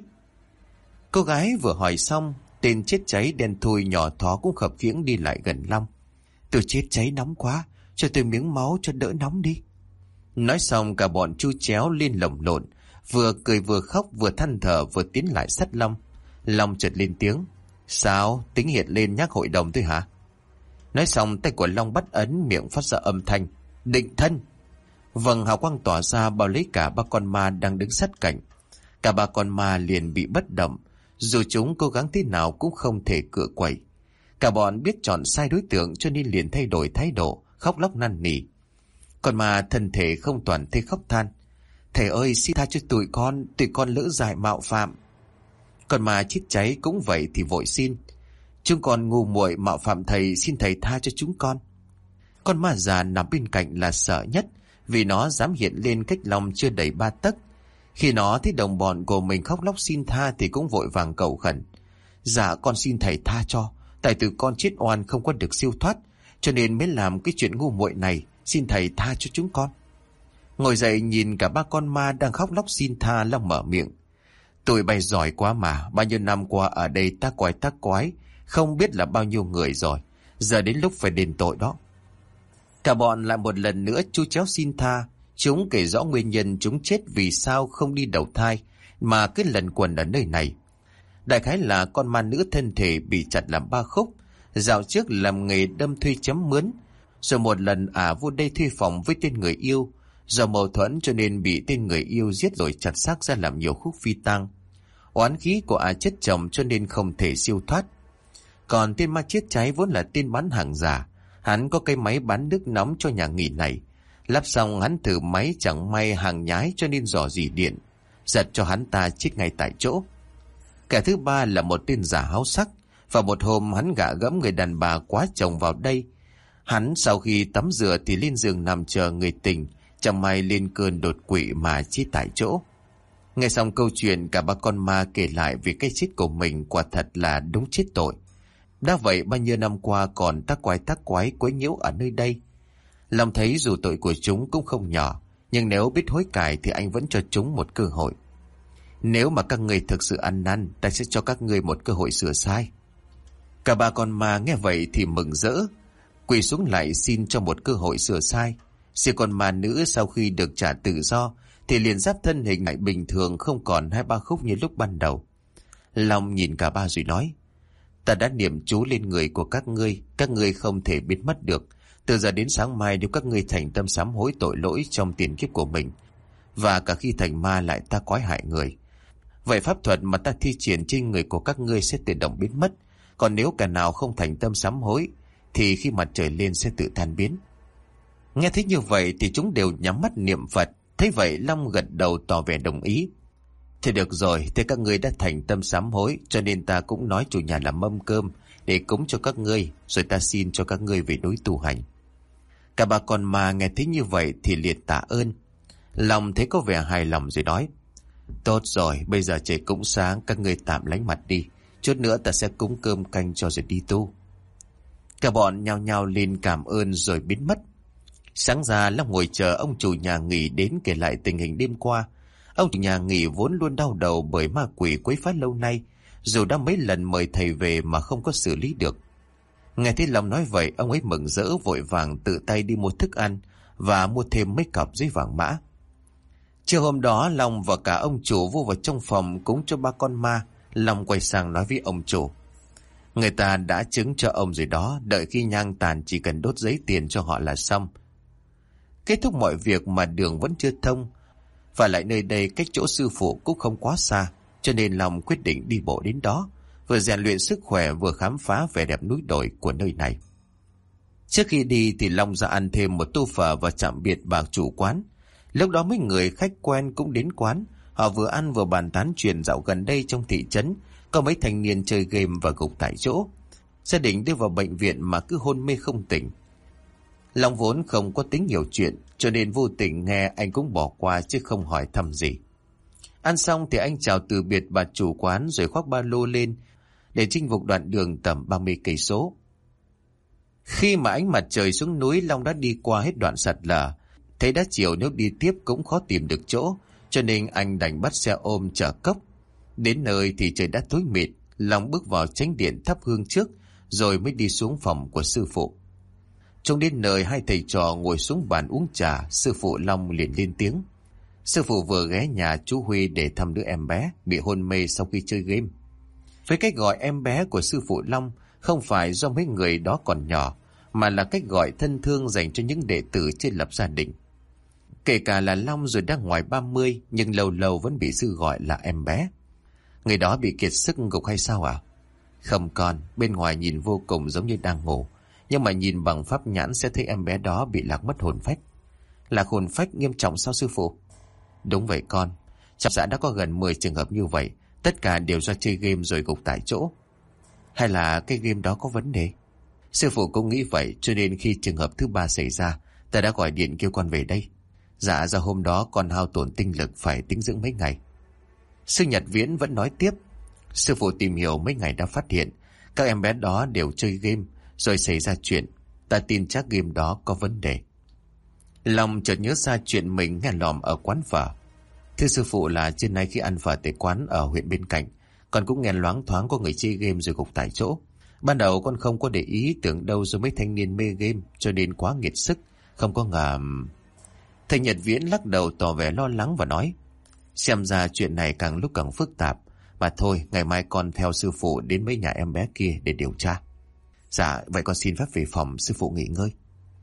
Cô gái vừa hỏi xong, tên chết cháy đen thui nhỏ thó cũng khập khiễng đi lại gần Long. Tôi chết cháy nóng quá, cho tôi miếng máu cho đỡ nóng đi. Nói xong cả bọn chu chéo lên lồng lộn, vừa cười vừa khóc vừa than thở vừa tiến lại sát Long. Long chợt lên tiếng: Sao, tính hiện lên nhắc hội đồng thôi hả? Nói xong tay của Long bắt ấn, miệng phát ra âm thanh: Định thân. Vầng hào quang tỏa ra bao lấy cả ba con ma đang đứng sát cạnh. Cả ba con ma liền bị bất động, Dù chúng cố gắng thế nào cũng không thể cựa quậy. Cả bọn biết chọn sai đối tượng cho nên liền thay đổi thái độ, khóc lóc năn nỉ. Còn mà thân thể không toàn thê khóc than: "Thầy ơi, xin tha cho tụi con, tụi con lỡ dại mạo phạm." Còn mà chết cháy cũng vậy thì vội xin: "Chúng con ngu muội mạo phạm thầy, xin thầy tha cho chúng con." Con ma già nằm bên cạnh là sợ nhất, vì nó dám hiện lên cách lòng chưa đầy ba tấc. Khi nó thấy đồng bọn của mình khóc lóc xin tha thì cũng vội vàng cầu khẩn: "Dạ con xin thầy tha cho, tại từ con chết oan không có được siêu thoát, cho nên mới làm cái chuyện ngu muội này, xin thầy tha cho chúng con." Ngồi dậy nhìn cả ba con ma đang khóc lóc xin tha, Long mở miệng: "Tụi bay giỏi quá mà, bao nhiêu năm qua ở đây ta quái ta quái, không biết là bao nhiêu người rồi, giờ đến lúc phải đền tội đó." Cả bọn lại một lần nữa chu chéo xin tha. Chúng kể rõ nguyên nhân chúng chết vì sao không đi đầu thai mà cứ lần quần ở nơi này. Đại khái là con ma nữ thân thể bị chặt làm ba khúc, dạo trước làm nghề đâm thuê chấm mướn, rồi một lần ả à vô đây thuê phòng với tên người yêu, do mâu thuẫn cho nên bị tên người yêu giết rồi chặt xác ra làm nhiều khúc phi tang. Oán khí của ả à chết chồng cho nên không thể siêu thoát. Còn tên ma chết cháy vốn là tên bán hàng giả, hắn có cái máy bán nước nóng cho nhà nghỉ này. Lắp xong hắn thử máy chẳng may hàng nhái cho nên dò dỉ điện, giật cho hắn ta chết ngay tại chỗ. Kẻ thứ ba là một tên giả háo sắc. Vào một hôm hắn gạ gẫm người đàn bà quá chồng vào đây. Hắn sau khi tắm rửa thì lên giường nằm chờ người tình, chẳng may lên cơn đột quỵ mà chết tại chỗ. Nghe xong câu chuyện, cả ba con ma kể lại về cái chết của mình quả thật là đúng chết tội. Đã vậy bao nhiêu năm qua còn tác quái tác quái quấy nhiễu ở nơi đây. Long thấy dù tội của chúng cũng không nhỏ, nhưng nếu biết hối cải thì anh vẫn cho chúng một cơ hội. "Nếu mà các người thực sự ăn năn, ta sẽ cho các người một cơ hội sửa sai." Cả ba con ma nghe vậy thì mừng rỡ, quỳ xuống lại xin cho một cơ hội sửa sai. Riêng con ma nữ sau khi được trả tự do thì liền giáp thân hình lại bình thường, không còn hai ba khúc như lúc ban đầu. Long nhìn cả ba rồi nói: "Ta đã niệm chú lên người của các ngươi, các ngươi không thể biến mất được. Từ giờ đến sáng mai nếu các ngươi thành tâm sám hối tội lỗi trong tiền kiếp của mình, và cả khi thành ma lại ta quái hại người, vậy pháp thuật mà ta thi triển trên người của các ngươi sẽ tự động biến mất. Còn nếu cả nào không thành tâm sám hối thì khi mặt trời lên sẽ tự tan biến." Nghe thấy như vậy thì chúng đều nhắm mắt niệm Phật. Thấy vậy Long gật đầu tỏ vẻ đồng ý. "Thì được rồi, thế các ngươi đã thành tâm sám hối, cho nên ta cũng nói chủ nhà làm mâm cơm để cúng cho các ngươi, rồi ta xin cho các ngươi về núi tu hành." Cả ba con ma nghe thấy như vậy thì liệt tạ ơn. Long thấy có vẻ hài lòng rồi nói: "Tốt rồi, bây giờ trời cũng sáng, các ngươi tạm lánh mặt đi, chút nữa ta sẽ cúng cơm canh cho rồi đi tu." Cả bọn nhao nhao lên cảm ơn rồi biến mất. Sáng ra Long ngồi chờ ông chủ nhà nghỉ đến kể lại tình hình đêm qua. Ông chủ nhà nghỉ vốn luôn đau đầu bởi ma quỷ quấy phá lâu nay, dù đã mấy lần mời thầy về mà không có xử lý được. Nghe thấy Long nói vậy, ông ấy mừng rỡ vội vàng tự tay đi mua thức ăn và mua thêm mấy cặp giấy vàng mã. Chiều hôm đó Long và cả ông chủ vô vào trong phòng cúng cho ba con ma. Long quay sang nói với ông chủ: "Người ta đã chứng cho ông rồi đó, đợi khi nhang tàn chỉ cần đốt giấy tiền cho họ là xong." Kết thúc mọi việc mà đường vẫn chưa thông, và lại nơi đây cách chỗ sư phụ cũng không quá xa, cho nên Long quyết định đi bộ đến đó, vừa rèn luyện sức khỏe vừa khám phá vẻ đẹp núi đồi của nơi này. Trước khi đi thì Long ra ăn thêm một tô phở và tạm biệt bà chủ quán. Lúc đó mấy người khách quen cũng đến quán, họ vừa ăn vừa bàn tán chuyện dạo gần đây trong thị trấn có mấy thanh niên chơi game và gục tại chỗ, gia đình đưa vào bệnh viện mà cứ hôn mê không tỉnh. Long vốn không có tính nhiều chuyện, cho nên vô tình nghe anh cũng bỏ qua chứ không hỏi thăm gì. Ăn xong thì anh chào từ biệt bà chủ quán rồi khoác ba lô lên để chinh phục đoạn đường tầm ba mươi cây số. Khi mà ánh mặt trời xuống núi, Long đã đi qua hết đoạn sạt lở. Thấy đã chiều, nếu đi tiếp cũng khó tìm được chỗ, cho nên anh đành bắt xe ôm chở cốc. Đến nơi thì trời đã tối mịt. Long bước vào chánh điện thắp hương trước rồi mới đi xuống phòng của sư phụ. Trong đến nơi hai thầy trò ngồi xuống bàn uống trà, sư phụ Long liền lên tiếng. Sư phụ vừa ghé nhà chú Huy để thăm đứa em bé bị hôn mê sau khi chơi game. Với cách gọi em bé của sư phụ Long không phải do mấy người đó còn nhỏ, mà là cách gọi thân thương dành cho những đệ tử chưa lập gia đình. Kể cả là Long rồi đang ngoài ba mươi, nhưng lâu lâu vẫn bị sư gọi là em bé. Người đó bị kiệt sức gục hay sao à? Không con, bên ngoài nhìn vô cùng giống như đang ngủ, nhưng mà nhìn bằng pháp nhãn sẽ thấy em bé đó bị lạc mất hồn phách. Lạc hồn phách nghiêm trọng sao sư phụ? Đúng vậy con, trong xã đã có gần mười trường hợp như vậy, tất cả đều do chơi game rồi gục tại chỗ. Hay là cái game đó có vấn đề? Sư phụ cũng nghĩ vậy, cho nên khi trường hợp thứ ba xảy ra, ta đã gọi điện kêu con về đây. Dạ, do hôm đó con hao tổn tinh lực phải tĩnh dưỡng mấy ngày. Sư Nhật Viễn vẫn nói tiếp. Sư phụ tìm hiểu mấy ngày đã phát hiện các em bé đó đều chơi game rồi xảy ra chuyện. Ta tin chắc game đó có vấn đề. Long chợt nhớ ra chuyện mình nghe lòm ở quán phở. Thưa sư phụ, là trên nay khi ăn phở tại quán ở huyện bên cạnh, con cũng nghe loáng thoáng có người chơi game rồi gục tại chỗ. Ban đầu con không có để ý, tưởng đâu rồi mấy thanh niên mê game cho nên quá nghiệt sức, không có ngờ. Thầy Nhật Viễn lắc đầu tỏ vẻ lo lắng và nói, xem ra chuyện này càng lúc càng phức tạp. Mà thôi, ngày mai con theo sư phụ đến mấy nhà em bé kia để điều tra. Dạ, vậy con xin phép về phòng sư phụ nghỉ ngơi.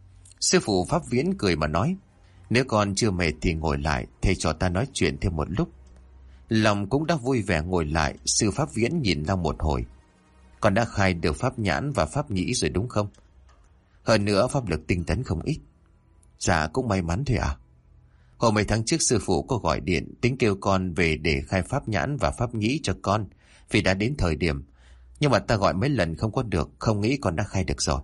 Sư phụ Pháp Viễn cười mà nói, nếu con chưa mệt thì ngồi lại, thầy trò ta nói chuyện thêm một lúc. Lòng cũng đã vui vẻ ngồi lại. Sư Pháp Viễn nhìn Long một hồi. Con đã khai được pháp nhãn và pháp nhĩ rồi đúng không? Hơn nữa pháp lực tinh tấn không ít. Dạ, cũng may mắn thôi à. Hồi mấy tháng trước sư phụ có gọi điện tính kêu con về để khai pháp nhãn và pháp nhĩ cho con, vì đã đến thời điểm. Nhưng mà ta gọi mấy lần không có được, không nghĩ con đã khai được rồi.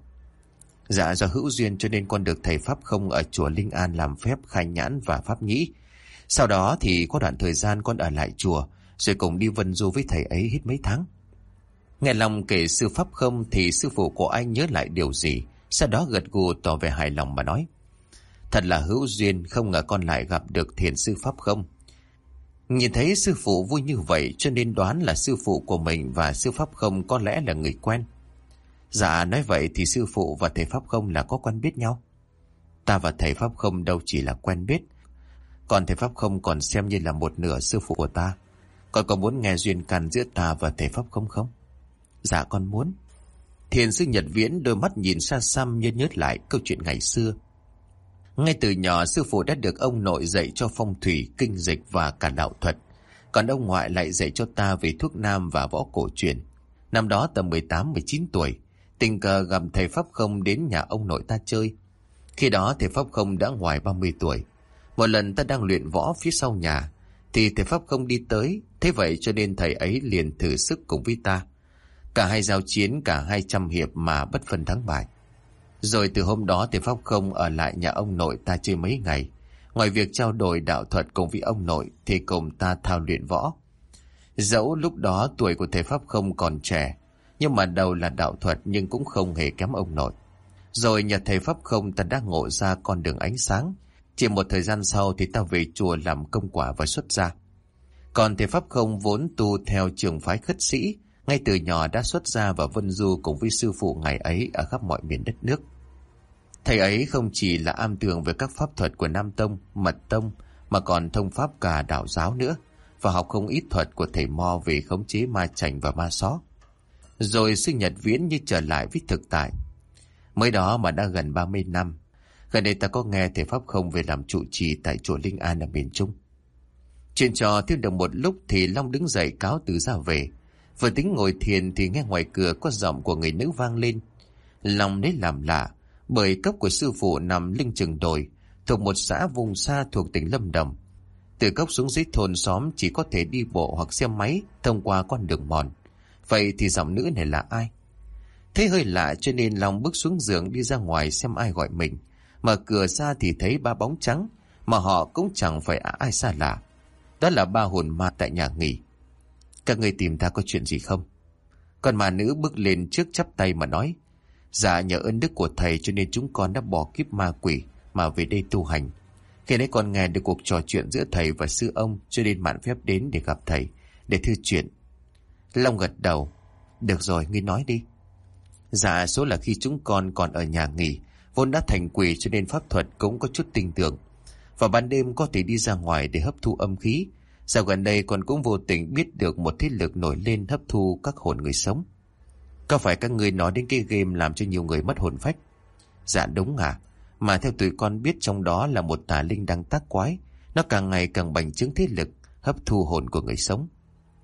Dạ, do hữu duyên cho nên con được thầy Pháp Không ở chùa Linh An làm phép khai nhãn và pháp nhĩ. Sau đó thì có đoạn thời gian con ở lại chùa, rồi cùng đi vân du với thầy ấy hết mấy tháng. Nghe Long kể sư Pháp Không thì sư phụ của anh nhớ lại điều gì, sau đó gật gù tỏ vẻ hài lòng mà nói, thật là hữu duyên, không ngờ con lại gặp được thiền sư Pháp Không. Nhìn thấy sư phụ vui như vậy cho nên đoán là sư phụ của mình và sư Pháp Không có lẽ là người quen. Dạ, nói vậy thì sư phụ và thầy Pháp Không là có quen biết nhau? Ta và thầy Pháp Không đâu chỉ là quen biết, còn thầy Pháp Không còn xem như là một nửa sư phụ của ta. Con có muốn nghe duyên căn giữa ta và thầy Pháp Không không? Dạ, con muốn. Thiền sư Nhật Viễn đôi mắt nhìn xa xăm như nhớ lại câu chuyện ngày xưa. Ngay từ nhỏ sư phụ đã được ông nội dạy cho phong thủy, kinh dịch và cả đạo thuật. Còn ông ngoại lại dạy cho ta về thuốc nam và võ cổ truyền. Năm đó tầm mười tám mười chín tuổi, tình cờ gặp thầy Pháp Không đến nhà ông nội ta chơi. Khi đó thầy Pháp Không đã ngoài ba mươi tuổi. Một lần ta đang luyện võ phía sau nhà thì thầy Pháp Không đi tới. Thế vậy cho nên thầy ấy liền thử sức cùng với ta. Cả hai giao chiến cả hai trăm hiệp mà bất phân thắng bại. Rồi từ hôm đó thầy Pháp Không ở lại nhà ông nội ta chơi mấy ngày. Ngoài việc trao đổi đạo thuật cùng với ông nội thì cùng ta thao luyện võ. Dẫu lúc đó tuổi của thầy Pháp Không còn trẻ, nhưng mà đầu là đạo thuật nhưng cũng không hề kém ông nội. Rồi nhờ thầy Pháp Không ta đã ngộ ra con đường ánh sáng. Chỉ một thời gian sau thì ta về chùa làm công quả và xuất gia. Còn thầy Pháp Không vốn tu theo trường phái khất sĩ, ngay từ nhỏ đã xuất gia và vân du cùng với sư phụ ngày ấy ở khắp mọi miền đất nước. Thầy ấy không chỉ là am tường về các pháp thuật của Nam Tông, Mật Tông, mà còn thông pháp cả đạo giáo nữa, và học không ít thuật của thầy Mo về khống chế ma chành và ma xó. Rồi sư Nhật Viễn như trở lại với thực tại. Mới đó mà đã gần ba mươi năm, gần đây ta có nghe thầy Pháp Không về làm trụ trì tại chùa Linh An ở miền Trung. Chuyện trò thêm được một lúc thì Long đứng dậy cáo từ ra về. Vừa tính ngồi thiền thì nghe ngoài cửa có giọng của người nữ vang lên. Long lấy làm lạ, bởi cốc của sư phụ nằm lưng chừng đồi, thuộc một xã vùng xa thuộc tỉnh Lâm Đồng. Từ cốc xuống dưới thôn xóm chỉ có thể đi bộ hoặc xe máy thông qua con đường mòn. Vậy thì giọng nữ này là ai? Thấy hơi lạ cho nên Long bước xuống giường đi ra ngoài xem ai gọi mình. Mở cửa ra thì thấy ba bóng trắng, mà họ cũng chẳng phải ai xa lạ. Đó là ba hồn ma tại nhà nghỉ. Các người tìm ta có chuyện gì không? Còn ma nữ bước lên trước chắp tay mà nói, dạ nhờ ơn đức của thầy cho nên chúng con đã bỏ kiếp ma quỷ mà về đây tu hành. Khi nãy con nghe được cuộc trò chuyện giữa thầy và sư ông cho nên mạn phép đến để gặp thầy, để thư chuyện. Long gật đầu. Được rồi, ngươi nói đi. Dạ, số là khi chúng con còn ở nhà nghỉ, vốn đã thành quỷ cho nên pháp thuật cũng có chút tinh tưởng. Và ban đêm có thể đi ra ngoài để hấp thu âm khí. Dạo gần đây con cũng vô tình biết được một thế lực nổi lên hấp thu các hồn người sống. Có phải các ngươi nói đến cái game làm cho nhiều người mất hồn phách? Dạ đúng à. Mà theo tụi con biết trong đó là một tà linh đang tác quái. Nó càng ngày càng bành trướng thế lực hấp thu hồn của người sống.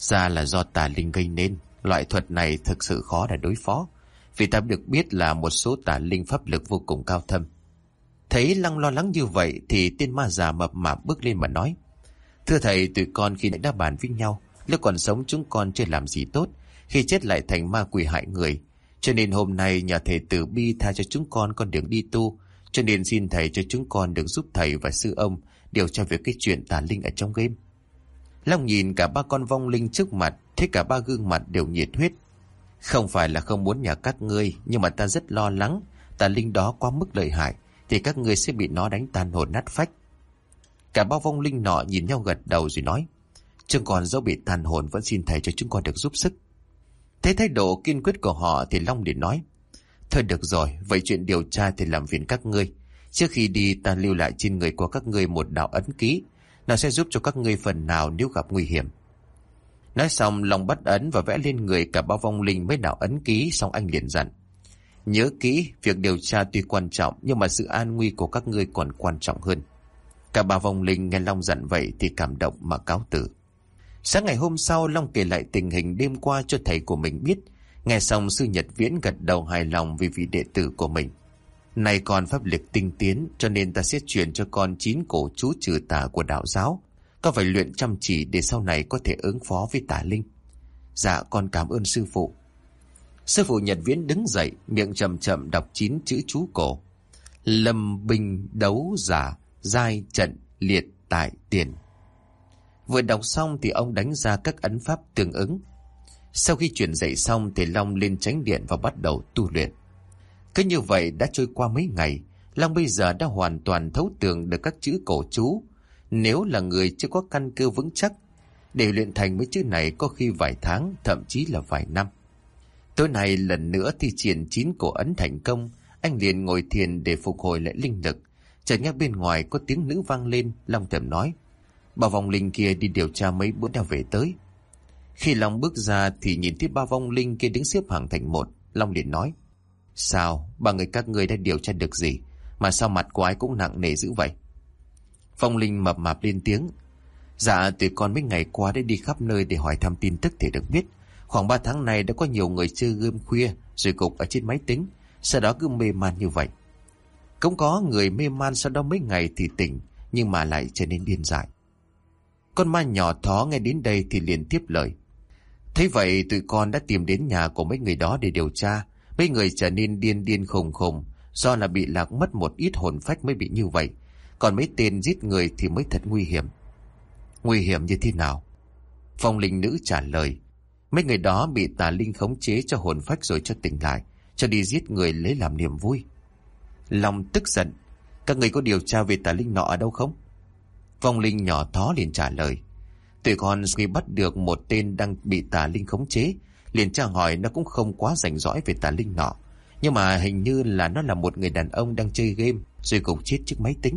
Ra là do tà linh gây nên. Loại thuật này thực sự khó để đối phó, vì ta được biết là một số tà linh pháp lực vô cùng cao thâm. Thấy Long lo lắng như vậy thì tên ma già mập mạp bước lên mà nói: Thưa thầy, tụi con khi nãy đã bàn với nhau, lúc còn sống chúng con chưa làm gì tốt, khi chết lại thành ma quỷ hại người. Cho nên hôm nay nhờ thầy từ bi tha cho chúng con con đường đi tu. Cho nên xin thầy cho chúng con được giúp thầy và sư ông điều tra về cái chuyện tà linh ở trong game. Long nhìn cả ba con vong linh trước mặt, thấy cả ba gương mặt đều nhiệt huyết. Không phải là không muốn nhà các ngươi, nhưng mà ta rất lo lắng tà linh đó quá mức lợi hại thì các ngươi sẽ bị nó đánh tan hồn nát phách. Cả ba vong linh nọ nhìn nhau gật đầu rồi nói: Chúng con dẫu bị tàn hồn vẫn xin thầy cho chúng con được giúp sức. Thấy thái độ kiên quyết của họ thì Long liền nói: Thôi được rồi, vậy chuyện điều tra thì làm phiền các ngươi. Trước khi đi ta lưu lại trên người của các ngươi một đạo ấn ký, nó sẽ giúp cho các ngươi phần nào nếu gặp nguy hiểm. Nói xong Long bắt ấn và vẽ lên người cả ba vong linh mấy đạo ấn ký, xong anh liền dặn: Nhớ kỹ, việc điều tra tuy quan trọng nhưng mà sự an nguy của các ngươi còn quan trọng hơn. Cả ba vong linh nghe Long dặn vậy thì cảm động mà cáo từ. Sáng ngày hôm sau, Long kể lại tình hình đêm qua cho thầy của mình biết. Nghe xong sư Nhật Viễn gật đầu hài lòng vì vị đệ tử của mình. Này con pháp lực tinh tiến, cho nên ta sẽ truyền cho con chín cổ chú trừ tà của đạo giáo. Con phải luyện chăm chỉ để sau này có thể ứng phó với tà linh. Dạ con cảm ơn sư phụ. Sư phụ Nhật Viễn đứng dậy, miệng chậm chậm đọc chín chữ chú cổ: Lâm binh đấu giả, giai trận liệt tại tiền. Vừa đọc xong thì ông đánh ra các ấn pháp tương ứng. Sau khi chuyển dạy xong thì Long lên chánh điện và bắt đầu tu luyện. Cứ như vậy đã trôi qua mấy ngày, Long bây giờ đã hoàn toàn thấu tường được các chữ cổ chú. Nếu là người chưa có căn cơ vững chắc, để luyện thành mấy chữ này có khi vài tháng, thậm chí là vài năm. Tối nay lần nữa thi triển chín cổ ấn thành công, anh liền ngồi thiền để phục hồi lại linh lực. Chợt nghe bên ngoài có tiếng nữ vang lên, Long thầm nói: Ba vong linh kia đi điều tra mấy bữa đã về tới. Khi Long bước ra thì nhìn thấy ba vong linh kia đứng xếp hàng thành một. Long liền nói: Sao, ba người các ngươi đã điều tra được gì mà sao mặt của ai cũng nặng nề dữ vậy? Vong linh mập mạp lên tiếng: Dạ tụi con mấy ngày qua đã đi khắp nơi để hỏi thăm tin tức thì được biết khoảng ba tháng này đã có nhiều người chơi game khuya rồi gục ở trên máy tính, sau đó cứ mê man như vậy. Cũng có người mê man sau đó mấy ngày thì tỉnh, nhưng mà lại trở nên điên dại. Con ma nhỏ thó nghe đến đây thì liền tiếp lời: Thế vậy tụi con đã tìm đến nhà của mấy người đó để điều tra. Mấy người trở nên điên điên khùng khùng, do là bị lạc mất một ít hồn phách mới bị như vậy. Còn mấy tên giết người thì mới thật nguy hiểm. Nguy hiểm như thế nào? Phong linh nữ trả lời: Mấy người đó bị tà linh khống chế cho hồn phách rồi cho tỉnh lại, cho đi giết người lấy làm niềm vui. Long tức giận: Các người có điều tra về tà linh nọ ở đâu không? Phong linh nhỏ thó liền trả lời: Tụi con khi bắt được một tên đang bị tà linh khống chế, liền tra hỏi, nó cũng không quá rành rõi về tà linh nọ, nhưng mà hình như là nó là một người đàn ông đang chơi game rồi gục chết trước máy tính.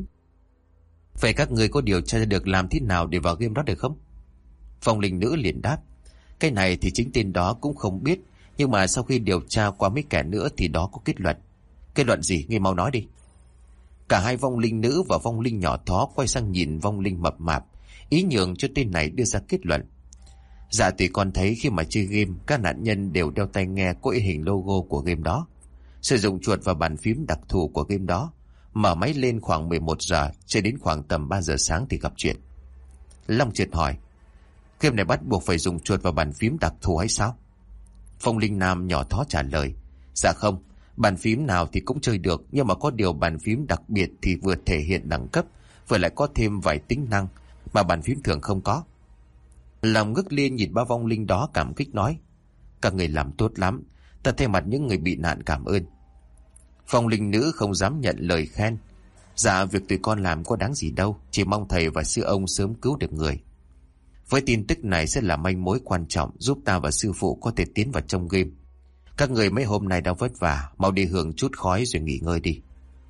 Vậy các người có điều tra được làm thế nào để vào game đó được không? Phong linh nữ liền đáp: Cái này thì chính tên đó cũng không biết, nhưng mà sau khi điều tra qua mấy kẻ nữa thì đó có kết luận. Kết luận gì? Ngươi mau nói đi. Cả hai vong linh nữ và vong linh nhỏ thó quay sang nhìn vong linh mập mạp, ý nhường cho tên này đưa ra kết luận. Dạ tụi con thấy khi mà chơi game, các nạn nhân đều đeo tai nghe có in hình logo của game đó, sử dụng chuột và bàn phím đặc thù của game đó. Mở máy lên khoảng mười một giờ, cho đến khoảng tầm ba giờ sáng thì gặp chuyện. Long triệt hỏi: Game này bắt buộc phải dùng chuột và bàn phím đặc thù hay sao? Phong linh nam nhỏ thó trả lời: Dạ không, bàn phím nào thì cũng chơi được, nhưng mà có điều bàn phím đặc biệt thì vừa thể hiện đẳng cấp, vừa lại có thêm vài tính năng mà bàn phím thường không có. Lòng ngước lên nhìn ba vong linh đó cảm kích nói: Các người làm tốt lắm, ta thay mặt những người bị nạn cảm ơn. Phong linh nữ không dám nhận lời khen: Dạ việc tụi con làm có đáng gì đâu, chỉ mong thầy và sư ông sớm cứu được người. Với tin tức này sẽ là manh mối quan trọng giúp ta và sư phụ có thể tiến vào trong game. Các người mấy hôm nay đã vất vả, mau đi hưởng chút khói rồi nghỉ ngơi đi.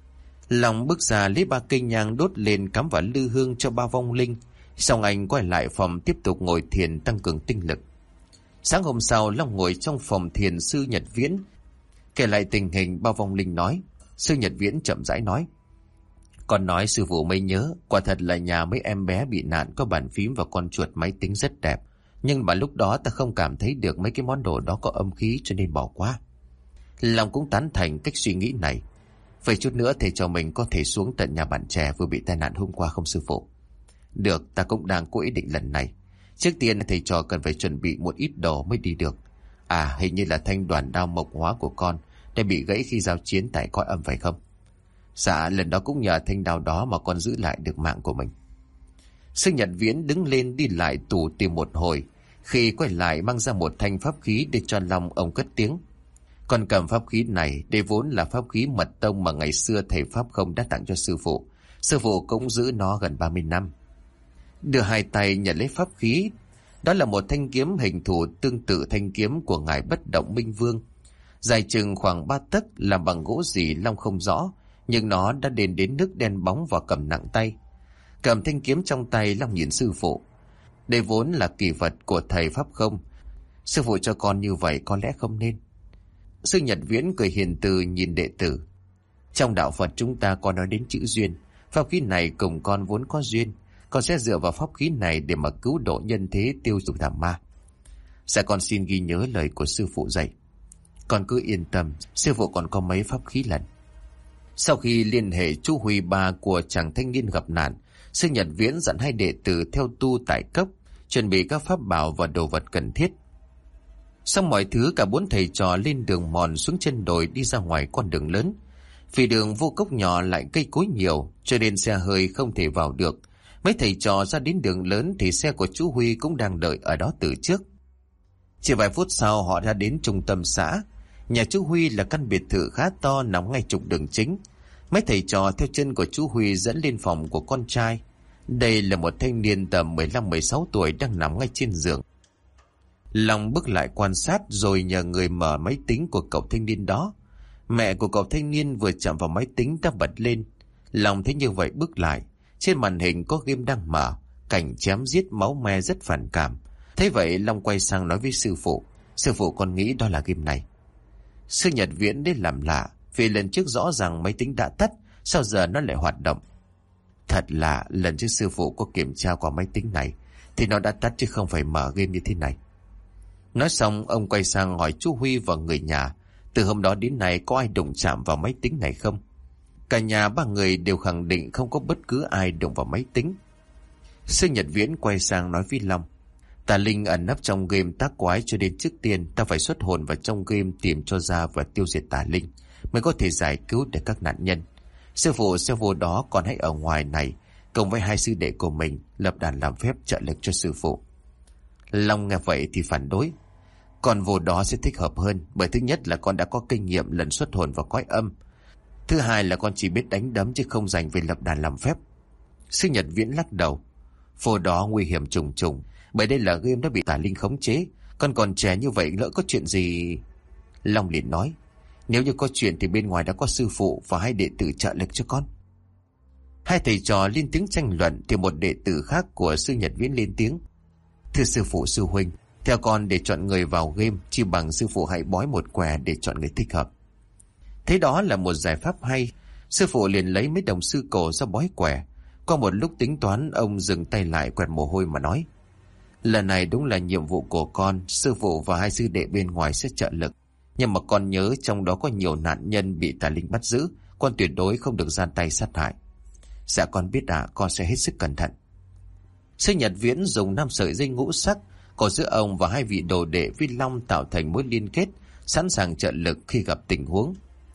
Long bước ra lấy ba cây nhang đốt lên cắm vào lư hương cho ba vong linh, xong anh quay lại phòng tiếp tục ngồi thiền tăng cường tinh lực. Sáng hôm sau, Long ngồi trong phòng thiền sư Nhật Viễn kể lại tình hình ba vong linh nói. Sư Nhật Viễn chậm rãi nói: Con nói sư phụ mới nhớ, quả thật là nhà mấy em bé bị nạn có bàn phím và con chuột máy tính rất đẹp, Nhưng mà lúc đó ta không cảm thấy được mấy cái món đồ đó có âm khí cho nên bỏ qua. Long cũng tán thành cách suy nghĩ này. Vậy chút nữa thầy trò mình có thể xuống tận nhà bạn trẻ vừa bị tai nạn hôm qua không sư phụ? Được, ta cũng đang có ý định lần này. Trước tiên thầy trò cần phải chuẩn bị một ít đồ mới đi được. À, hình như là thanh đoàn đao mộc hóa của con đã bị gãy khi giao chiến tại cõi âm phải không? Dạ, lần đó cũng nhờ thanh đao đó mà con giữ lại được mạng của mình. Sư Nhật Viễn đứng lên đi lại tủ tìm một hồi. Khi quay lại mang ra một thanh pháp khí để cho Long, ông cất tiếng. Con cầm pháp khí này, đây vốn là pháp khí mật tông mà ngày xưa thầy Pháp Không đã tặng cho sư phụ. Sư phụ cũng giữ nó gần ba mươi năm. Đưa hai tay nhận lấy pháp khí. Đó là một thanh kiếm hình thù tương tự thanh kiếm của ngài Bất Động Minh Vương. Dài chừng khoảng ba tấc, làm bằng gỗ gì Long không rõ, nhưng nó đã đến đến nước đen bóng và cầm nặng tay. Cầm thanh kiếm trong tay, Long nhìn sư phụ. Đây vốn là kỳ vật của thầy Pháp Không. Sư phụ cho con như vậy có lẽ không nên. Sư Nhật Viễn cười hiền từ nhìn đệ tử. Trong đạo Phật chúng ta có nói đến chữ duyên. Pháp khí này cùng con vốn có duyên. Con sẽ dựa vào pháp khí này để mà cứu độ nhân thế, tiêu diệt tà ma. Dạ con xin ghi nhớ lời của sư phụ dạy. Con cứ yên tâm, sư phụ còn có mấy pháp khí lần. Sau khi liên hệ chú Huy ba của chàng thanh niên gặp nạn, sư Nhật Viễn dặn hai đệ tử theo tu tại cốc, chuẩn bị các pháp bảo và đồ vật cần thiết. Xong mọi thứ, cả bốn thầy trò lên đường mòn xuống chân đồi đi ra ngoài con đường lớn. Vì đường vô cốc nhỏ lại cây cối nhiều, cho nên xe hơi không thể vào được. Mấy thầy trò ra đến đường lớn thì xe của chú Huy cũng đang đợi ở đó từ trước. Chỉ vài phút sau họ đã đến trung tâm xã. Nhà chú Huy là căn biệt thự khá to nằm ngay trục đường chính. Mấy thầy trò theo chân của chú Huy dẫn lên phòng của con trai. Đây là một thanh niên tầm mười lăm mười sáu tuổi đang nằm ngay trên giường. Long bước lại quan sát rồi nhờ người mở máy tính của cậu thanh niên đó. Mẹ của cậu thanh niên vừa chạm vào máy tính đã bật lên. Long thấy như vậy bước lại. Trên màn hình có game đang mở, cảnh chém giết máu me rất phản cảm. Thế vậy Long quay sang nói với sư phụ. Sư phụ con nghĩ đó là game này. Sư Nhật Viễn đến làm lạ, vì lần trước rõ ràng máy tính đã tắt, sao giờ nó lại hoạt động? Thật lạ, lần trước sư phụ có kiểm tra qua máy tính này thì nó đã tắt chứ không phải mở game như thế này. Nói xong ông quay sang hỏi chú Huy và người nhà, từ hôm đó đến nay có ai đụng chạm vào máy tính này không? Cả nhà ba người đều khẳng định không có bất cứ ai đụng vào máy tính. Sư Nhật Viễn quay sang nói với Long, tà linh ẩn nấp trong game tác quái, cho đến trước tiên ta phải xuất hồn vào trong game tìm cho ra và tiêu diệt tà linh mới có thể giải cứu được các nạn nhân. Sư phụ sẽ vô đó, còn hãy ở ngoài này cùng với hai sư đệ của mình lập đàn làm phép trợ lực cho sư phụ. Long nghe vậy thì phản đối. Con vô đó sẽ thích hợp hơn, bởi thứ nhất là con đã có kinh nghiệm lần xuất hồn vào cõi âm. Thứ hai là con chỉ biết đánh đấm chứ không dành về lập đàn làm phép. Sư Nhật Viễn lắc đầu. Vô đó nguy hiểm trùng trùng, bởi đây là game đã bị tà linh khống chế. Con còn trẻ như vậy, lỡ có chuyện gì... Long liền nói, nếu như có chuyện thì bên ngoài đã có sư phụ và hai đệ tử trợ lực cho con. Hai thầy trò lên tiếng tranh luận thì một đệ tử khác của sư Nhật Viễn lên tiếng. Thưa sư phụ sư huynh, theo con để chọn người vào game chỉ bằng sư phụ hãy bói một què để chọn người thích hợp. Thế đó là một giải pháp hay. Sư phụ liền lấy mấy đồng sư cổ ra bói quẻ. Qua một lúc tính toán, ông dừng tay lại quẹt mồ hôi mà nói, lần này đúng là nhiệm vụ của con. Sư phụ và hai sư đệ bên ngoài sẽ trợ lực, nhưng mà con nhớ trong đó có nhiều nạn nhân bị tà linh bắt giữ, con tuyệt đối không được ra tay sát hại. Dạ con biết ạ, à, con sẽ hết sức cẩn thận. Sư Nhật Viễn dùng năm sợi dây ngũ sắc có giữa ông và hai vị đồ đệ với Long tạo thành mối liên kết, sẵn sàng trợ lực khi gặp tình huống.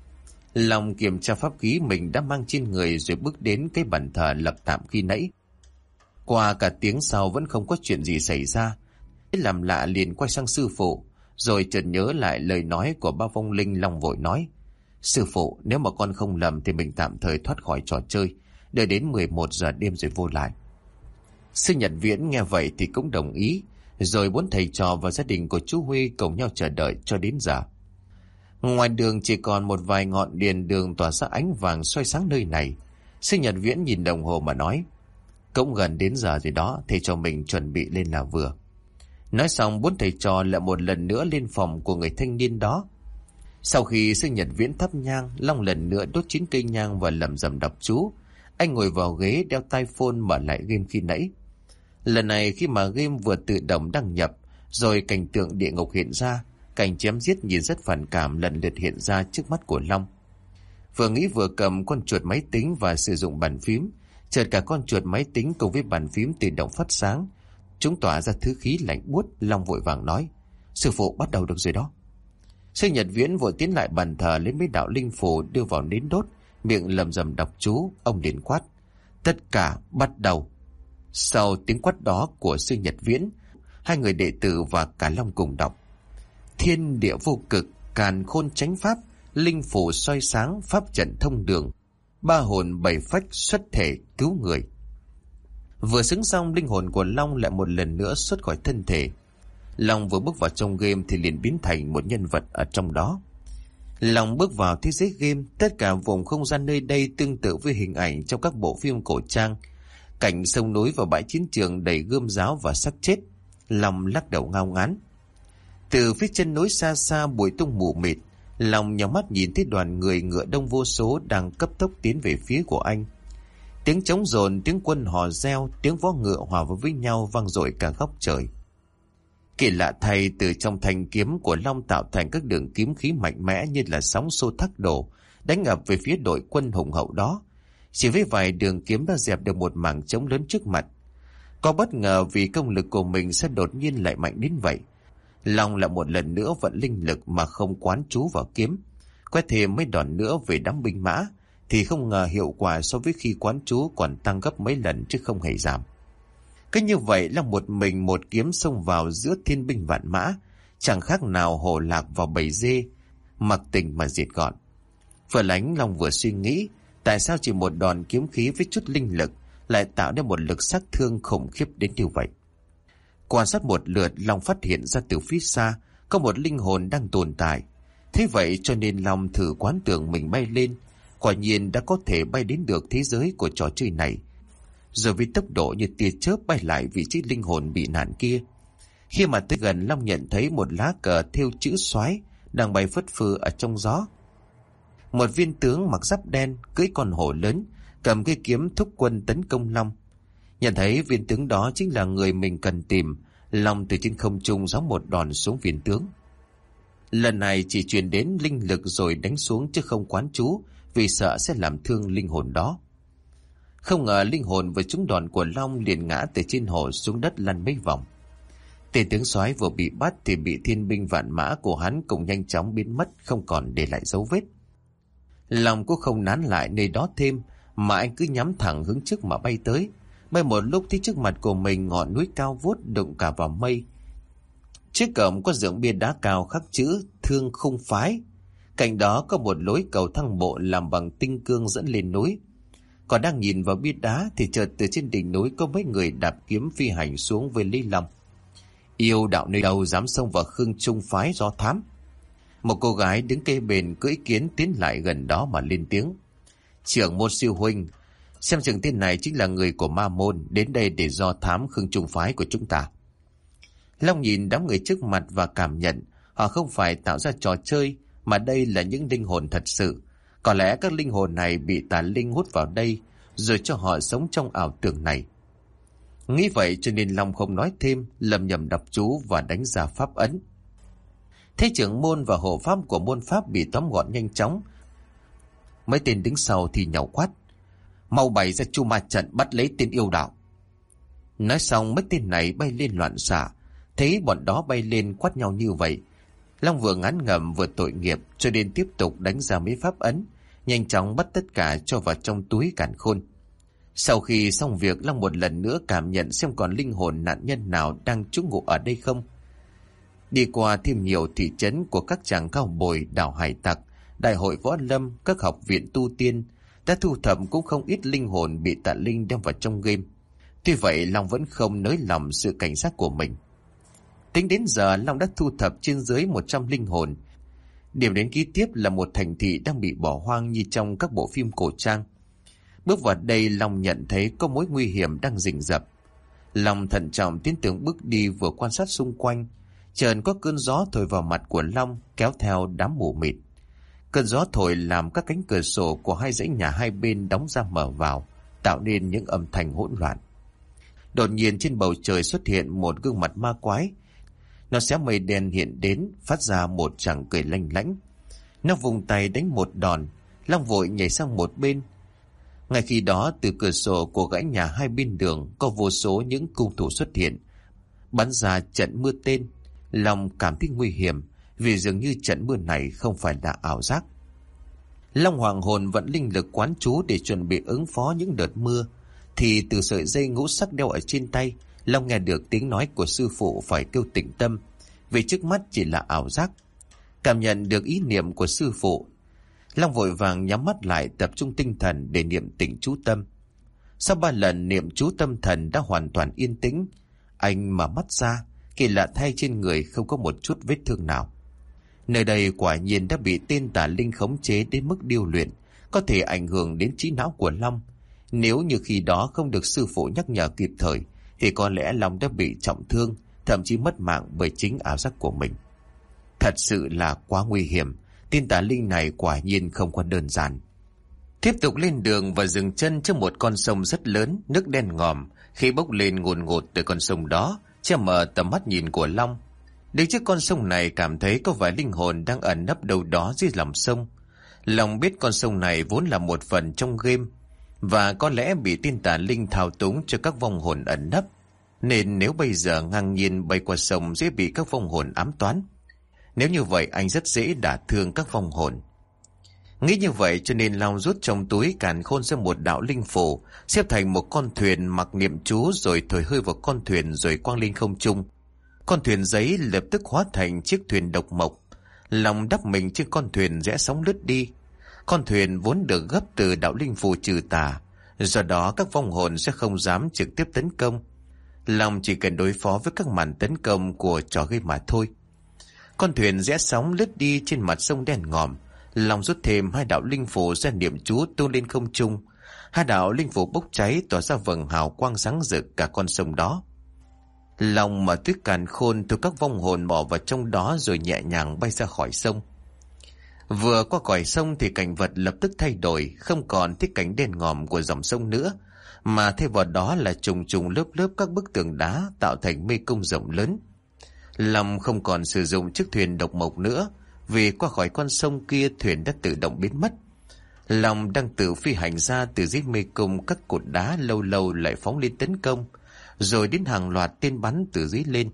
Long kiểm tra pháp khí mình đã mang trên người rồi bước đến cái bàn thờ lập tạm khi nãy. Qua cả tiếng sau vẫn không có chuyện gì xảy ra. Làm lạ liền quay sang sư phụ, rồi chợt nhớ lại lời nói của ba vong linh. Long vội nói, sư phụ, nếu mà con không lầm thì mình tạm thời thoát khỏi trò chơi, đợi đến mười một giờ đêm rồi vô lại. Sư Nhật Viễn nghe vậy thì cũng đồng ý, rồi bốn thầy trò và gia đình của chú Huy cùng nhau chờ đợi cho đến giờ. Ngoài đường chỉ còn một vài ngọn đèn đường tỏa ra ánh vàng soi sáng nơi này. Sư Nhật Viễn nhìn đồng hồ mà nói, cũng gần đến giờ rồi đó, thầy cho mình chuẩn bị lên là vừa. Nói xong bốn thầy trò lại một lần nữa lên phòng của người thanh niên đó. Sau khi sư Nhật Viễn thắp nhang, Long lần nữa đốt chín cây nhang và lẩm rẩm đọc chú. Anh ngồi vào ghế đeo tai phone mở lại game khi nãy. Lần này khi mà game vừa tự động đăng nhập, Rồi cảnh tượng địa ngục hiện ra, cảnh chém giết nhìn rất phản cảm lần lượt hiện ra trước mắt của Long. Vừa nghĩ vừa cầm con chuột máy tính và sử dụng bàn phím, chợt cả con chuột máy tính cùng với bàn phím tự động phát sáng, chúng tỏa ra thứ khí lạnh buốt. Long vội vàng nói: "Sư phụ, bắt đầu được rồi đó." Sư Nhật Viễn vội tiến lại bàn thờ lấy mấy đạo linh phù đưa vào nến đốt, miệng lầm rầm đọc chú. Ông liền quát: "Tất cả bắt đầu." Sau tiếng quát đó của sư Nhật Viễn, hai người đệ tử và cả Long cùng đọc: "Thiên địa vô cực, càn khôn chánh pháp, linh phù soi sáng, pháp trận thông đường, ba hồn bảy phách xuất thể cứu người." Vừa xứng xong, linh hồn của Long lại một lần nữa xuất khỏi thân thể. Long vừa bước vào trong game thì liền biến thành một nhân vật ở trong đó. Long bước vào thế giới game, tất cả vùng không gian nơi đây tương tự với hình ảnh trong các bộ phim cổ trang. Cảnh sông núi và bãi chiến trường đầy gươm giáo và xác chết. Long lắc đầu ngao ngán. Từ phía chân núi xa xa bụi tung mù mịt, Long nhắm mắt nhìn thấy đoàn người ngựa đông vô số đang cấp tốc tiến về phía của anh. Tiếng trống dồn, tiếng quân hò reo, tiếng vó ngựa hòa vào với nhau vang dội cả góc trời. Kỳ lạ thay, từ trong thanh kiếm của Long tạo thành các đường kiếm khí mạnh mẽ như là sóng xô thác đổ, đánh ập về phía đội quân hùng hậu đó. Chỉ với vài đường kiếm đã dẹp được một mảng trống lớn trước mặt. Có bất ngờ vì công lực của mình sẽ đột nhiên lại mạnh đến vậy. Long lại một lần nữa vận linh lực mà không quán trú vào kiếm, quét thêm mấy đòn nữa về đám binh mã, thì không ngờ hiệu quả so với khi quán trú còn tăng gấp mấy lần chứ không hề giảm. Cứ như vậy là một mình một kiếm xông vào giữa thiên binh vạn mã, chẳng khác nào hổ lạc vào bầy dê, mặc tình mà diệt gọn. Vừa lánh Long vừa suy nghĩ, tại sao chỉ một đòn kiếm khí với chút linh lực lại tạo nên một lực sát thương khủng khiếp đến như vậy. Quan sát một lượt, Long phát hiện ra từ phía xa có một linh hồn đang tồn tại. Thế vậy cho nên Long thử quán tưởng mình bay lên, quả nhiên đã có thể bay đến được thế giới của trò chơi này. Rồi với tốc độ như tia chớp bay lại vị trí linh hồn bị nạn kia. Khi mà tới gần, Long nhận thấy một lá cờ thêu chữ soái đang bay phất phơ ở trong gió. Một viên tướng mặc giáp đen, cưỡi con hổ lớn, cầm cây kiếm thúc quân tấn công Long. Nhận thấy viên tướng đó chính là người mình cần tìm, Long từ trên không trung giáng một đòn xuống viên tướng. Lần này chỉ truyền đến linh lực rồi đánh xuống chứ không quán trú, vì sợ sẽ làm thương linh hồn đó. Không ngờ linh hồn vừa trúng đòn của Long liền ngã từ trên hồ xuống đất lăn mấy vòng. Tên tướng soái vừa bị bắt thì bị thiên binh vạn mã của hắn cùng nhanh chóng biến mất, không còn để lại dấu vết. Long cũng không nán lại nơi đó thêm, mà anh cứ nhắm thẳng hướng trước mà bay tới. Bay một lúc thì trước mặt của mình ngọn núi cao vút đụng cả vào mây. Trước cổng có dựng bia đá cao khắc chữ Thương Khung Phái. Cạnh đó có một lối cầu thang bộ làm bằng tinh cương dẫn lên núi. Còn đang nhìn vào bia đá thì chợt từ trên đỉnh núi có mấy người đạp kiếm phi hành xuống với Lý Long. Yêu đạo nơi đâu dám xông vào Khương Trung Phái do thám. Một cô gái đứng cây bền cưỡi kiến tiến lại gần đó mà lên tiếng. Trưởng môn sư huynh, xem chừng tên này chính là người của ma môn đến đây để do thám Khương Trung Phái của chúng ta. Long nhìn đám người trước mặt và cảm nhận họ không phải tạo ra trò chơi, mà đây là những linh hồn thật sự. Có lẽ các linh hồn này bị tà linh hút vào đây rồi cho họ sống trong ảo tưởng này. Nghĩ vậy cho nên Long không nói thêm, lầm nhầm đọc chú và đánh ra pháp ấn. Thế trưởng môn và hộ pháp của môn pháp bị tóm gọn nhanh chóng. Mấy tên đứng sau thì nhàu quát: mau bày ra chu ma trận bắt lấy tên yêu đạo. Nói xong mấy tên này bay lên loạn xạ. Thấy bọn đó bay lên quát nhau như vậy, Long vừa ngán ngẩm vừa tội nghiệp cho nên tiếp tục đánh ra mấy pháp ấn, nhanh chóng bắt tất cả cho vào trong túi càn khôn. Sau khi xong việc, Long một lần nữa cảm nhận xem còn linh hồn nạn nhân nào đang trú ngụ ở đây không. Đi qua thêm nhiều thị trấn của các chàng cao bồi, đảo hải tặc, đại hội võ lâm, các học viện tu tiên, đã thu thập cũng không ít linh hồn bị tà linh đem vào trong game. Tuy vậy Long vẫn không nới lỏng sự cảnh giác của mình. Tính đến giờ Long đã thu thập trên dưới một trăm linh hồn. Điểm đến kế tiếp là một thành thị đang bị bỏ hoang như trong các bộ phim cổ trang. Bước vào đây, Long nhận thấy có mối nguy hiểm đang rình rập. Long thận trọng tiến từng bước đi, vừa quan sát xung quanh. Chợt có cơn gió thổi vào mặt của Long, kéo theo đám mù mịt. Cơn gió thổi làm các cánh cửa sổ của hai dãy nhà hai bên đóng ra mở vào, tạo nên những âm thanh hỗn loạn. Đột nhiên trên bầu trời xuất hiện một gương mặt ma quái. Nó xé mây đen hiện đến, phát ra một tràng cười lanh lảnh. Nó vùng tay đánh một đòn, Long vội nhảy sang một bên. Ngay khi đó, từ cửa sổ của dãy nhà hai bên đường có vô số những cung thủ xuất hiện, bắn ra trận mưa tên. Long cảm thấy nguy hiểm, vì dường như trận mưa này không phải là ảo giác. Long hoàng hồn vận linh lực quán chú để chuẩn bị ứng phó những đợt mưa, thì từ sợi dây ngũ sắc đeo ở trên tay, Long nghe được tiếng nói của sư phụ phải kêu tĩnh tâm, vì trước mắt chỉ là ảo giác. Cảm nhận được ý niệm của sư phụ, Long vội vàng nhắm mắt lại, tập trung tinh thần để niệm tĩnh chú tâm. Sau ba lần niệm chú tâm thần đã hoàn toàn yên tĩnh, anh mở mắt ra, kỳ lạ thay trên người không có một chút vết thương nào. Nơi đây quả nhiên đã bị tên tà linh khống chế đến mức điêu luyện, có thể ảnh hưởng đến trí não của Long. Nếu như khi đó không được sư phụ nhắc nhở kịp thời, thì có lẽ Long đã bị trọng thương, thậm chí mất mạng bởi chính ảo giác của mình. Thật sự là quá nguy hiểm, tên tà linh này quả nhiên không quá đơn giản. Tiếp tục lên đường và dừng chân trước một con sông rất lớn, nước đen ngòm, khi bốc lên ngùn ngụt từ con sông đó, che mờ tầm mắt nhìn của Long. Đứng trước con sông này cảm thấy có vài linh hồn đang ẩn nấp đâu đó dưới lòng sông. Long biết con sông này vốn là một phần trong game, và có lẽ bị tên tà linh thao túng cho các vong hồn ẩn nấp, nên nếu bây giờ ngang nhiên bay qua sông dễ bị các vong hồn ám toán. Nếu như vậy anh rất dễ đả thương các vong hồn. Nghĩ như vậy cho nên Long rút trong túi càn khôn ra một đạo linh phù, xếp thành một con thuyền, mặc niệm chú rồi thổi hơi vào con thuyền rồi quăng lên không trung. Con thuyền giấy lập tức hóa thành chiếc thuyền độc mộc. Long đắp mình trên con thuyền rẽ sóng lướt đi. Con thuyền vốn được gấp từ đạo linh phù trừ tà, do đó các vong hồn sẽ không dám trực tiếp tấn công. Long chỉ cần đối phó với các màn tấn công của trò game mà thôi. Con thuyền rẽ sóng lướt đi trên mặt sông đen ngòm. Long rút thêm hai đạo linh phù ra niệm chú tôn lên không trung. Hai đạo linh phù bốc cháy tỏa ra vầng hào quang sáng rực cả con sông đó. Long mở tuyết càn khôn thu các vong hồn bỏ vào trong đó rồi nhẹ nhàng bay ra khỏi sông. Vừa qua khỏi sông thì cảnh vật lập tức thay đổi, không còn thấy cảnh đen ngòm của dòng sông nữa, mà thay vào đó là trùng trùng lớp lớp các bức tường đá tạo thành mê cung rộng lớn. Long không còn sử dụng chiếc thuyền độc mộc nữa, vì qua khỏi con sông kia thuyền đã tự động biến mất. Long đang tự phi hành ra từ dưới mê cung, các cột đá lâu lâu lại phóng lên tấn công, rồi đến hàng loạt tên bắn từ dưới lên.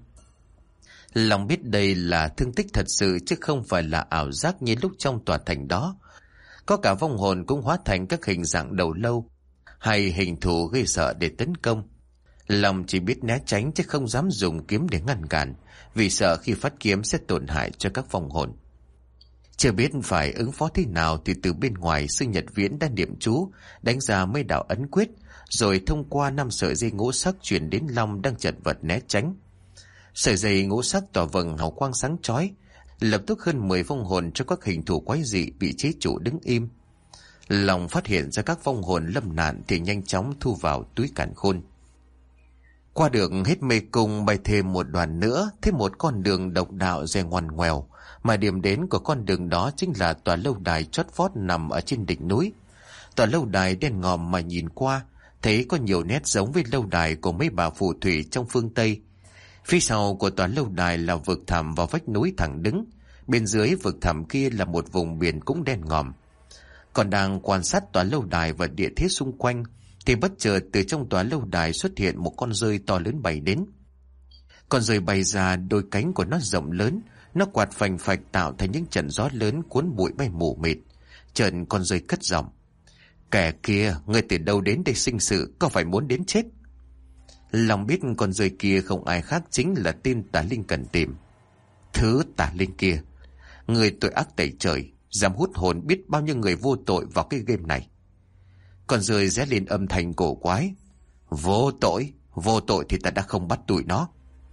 Long biết đây là thương tích thật sự chứ không phải là ảo giác như lúc trong tòa thành đó. Có cả vong hồn cũng hóa thành các hình dạng đầu lâu hay hình thù gây sợ để tấn công. Long chỉ biết né tránh chứ không dám dùng kiếm để ngăn cản, vì sợ khi phát kiếm sẽ tổn hại cho các vong hồn. Chưa biết phải ứng phó thế nào thì từ bên ngoài sư Nhật Viễn đã niệm chú, đánh ra mấy đạo ấn quyết, rồi thông qua năm sợi dây ngũ sắc chuyển đến Long đang chật vật né tránh. Sợi dây ngũ sắc tỏa vầng hào quang sáng chói, lập tức hơn mười vong hồn cho các hình thù quái dị bị chế trụ đứng im. Long phát hiện ra các vong hồn lâm nạn thì nhanh chóng thu vào túi càn khôn. Qua được hết mê cung, bay thêm một đoạn nữa, thấy một con đường độc đạo dè ngoằn ngoèo, mà điểm đến của con đường đó chính là tòa lâu đài chót vót nằm ở trên đỉnh núi. Tòa lâu đài đen ngòm mà nhìn qua, thấy có nhiều nét giống với lâu đài của mấy bà phù thủy trong phương Tây. Phía sau của tòa lâu đài là vực thẳm và vách núi thẳng đứng, bên dưới vực thẳm kia là một vùng biển cũng đen ngòm. Còn đang quan sát tòa lâu đài và địa thế xung quanh, thì bất chợt từ trong tòa lâu đài xuất hiện một con dơi to lớn bay đến. Con dơi bay ra, đôi cánh của nó rộng lớn, nó quạt phành phạch tạo thành những trận gió lớn cuốn bụi bay mù mịt. Chợt con dơi cất giọng: "Kẻ kia, ngươi từ đâu đến đây sinh sự, có phải muốn đến chết?" Long biết con dơi kia không ai khác chính là tên tà linh cần tìm. Thứ tà linh kia, người tội ác tẩy trời, dám hút hồn biết bao nhiêu người vô tội vào cái game này. Con dơi rẽ lên âm thanh cổ quái: "Vô tội, vô tội thì ta đã không bắt tụi nó."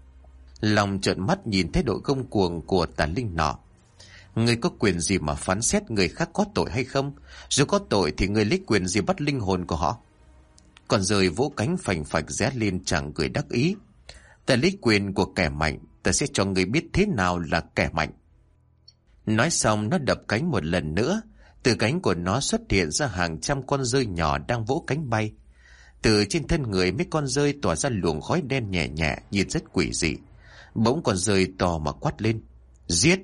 Long trợn mắt nhìn thái độ ngông cuồng của tà linh nọ. Ngươi có quyền gì mà phán xét người khác có tội hay không? Dù có tội thì ngươi lấy quyền gì bắt linh hồn của họ? Con dơi vỗ cánh phành phạch rẽ lên chẳng cười đắc ý: "Ta lấy quyền của kẻ mạnh, ta sẽ cho ngươi biết thế nào là kẻ mạnh." Nói xong nó đập cánh một lần nữa. Từ cánh của nó xuất hiện ra hàng trăm con dơi nhỏ đang vỗ cánh bay. Từ trên thân người mấy con dơi tỏa ra luồng khói đen nhẹ nhẹ, nhìn rất quỷ dị. Bỗng con rơi to mà quát lên: Giết!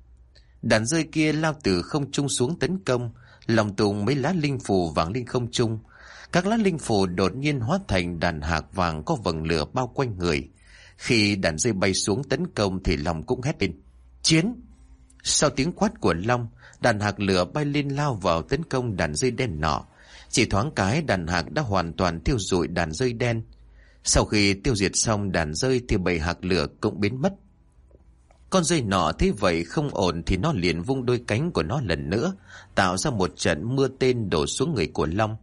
Đàn rơi kia lao từ không trung xuống tấn công, lòng tung mấy lá linh phù vàng lên không trung. Các lá linh phù đột nhiên hóa thành đàn hạc vàng có vầng lửa bao quanh người. Khi đàn rơi bay xuống tấn công thì Long cũng hét lên: Chiến! Sau tiếng quát của Long, đàn hạc lửa bay lên lao vào tấn công đàn rơi đen nọ. Chỉ thoáng cái, đàn hạc đã hoàn toàn thiêu rụi đàn rơi đen. Sau khi tiêu diệt xong đàn rơi thì bầy hạc lửa cũng biến mất. Con rơi nọ thấy vậy không ổn thì nó liền vung đôi cánh của nó lần nữa, tạo ra một trận mưa tên đổ xuống người của Long.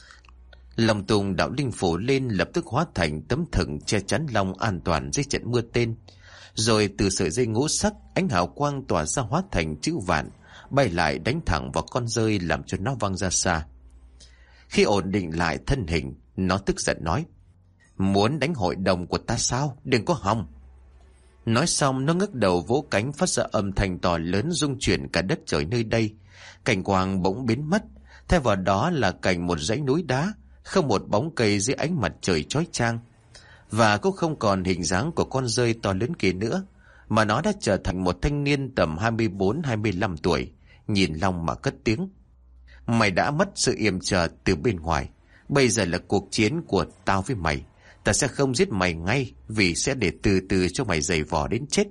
Long tung đạo linh phủ lên, lập tức hóa thành tấm thừng che chắn Long an toàn dưới trận mưa tên. Rồi từ sợi dây ngũ sắc, ánh hào quang tỏa ra hóa thành chữ vạn, bay lại đánh thẳng vào con rơi làm cho nó văng ra xa. Khi ổn định lại thân hình, nó tức giận nói: Muốn đánh hội đồng của ta sao? Đừng có hòng! Nói xong nó ngước đầu vỗ cánh phát ra âm thanh to lớn rung chuyển cả đất trời nơi đây. Cảnh quang bỗng biến mất, thay vào đó là cảnh một dãy núi đá, không một bóng cây dưới ánh mặt trời chói chang. Và cũng không còn hình dáng của con rơi to lớn kia nữa, mà nó đã trở thành một thanh niên tầm hai mươi bốn hai mươi lăm tuổi, nhìn Long mà cất tiếng: Mày đã mất sự yểm trợ từ bên ngoài, bây giờ là cuộc chiến của tao với mày. Ta sẽ không giết mày ngay, vì sẽ để từ từ cho mày giày vò đến chết.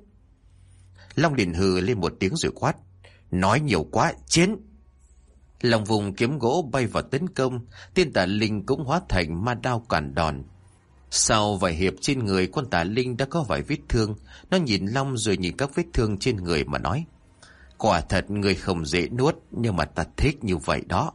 Long liền hừ lên một tiếng rồi quát: Nói nhiều quá, chiến! Long vùng kiếm gỗ bay vào tấn công, tiên tà linh cũng hóa thành ma đao cản đòn. Sau vài hiệp trên người con tà linh đã có vài vết thương, nó nhìn Long rồi nhìn các vết thương trên người mà nói: Quả thật người không dễ nuốt, nhưng mà ta thích như vậy đó.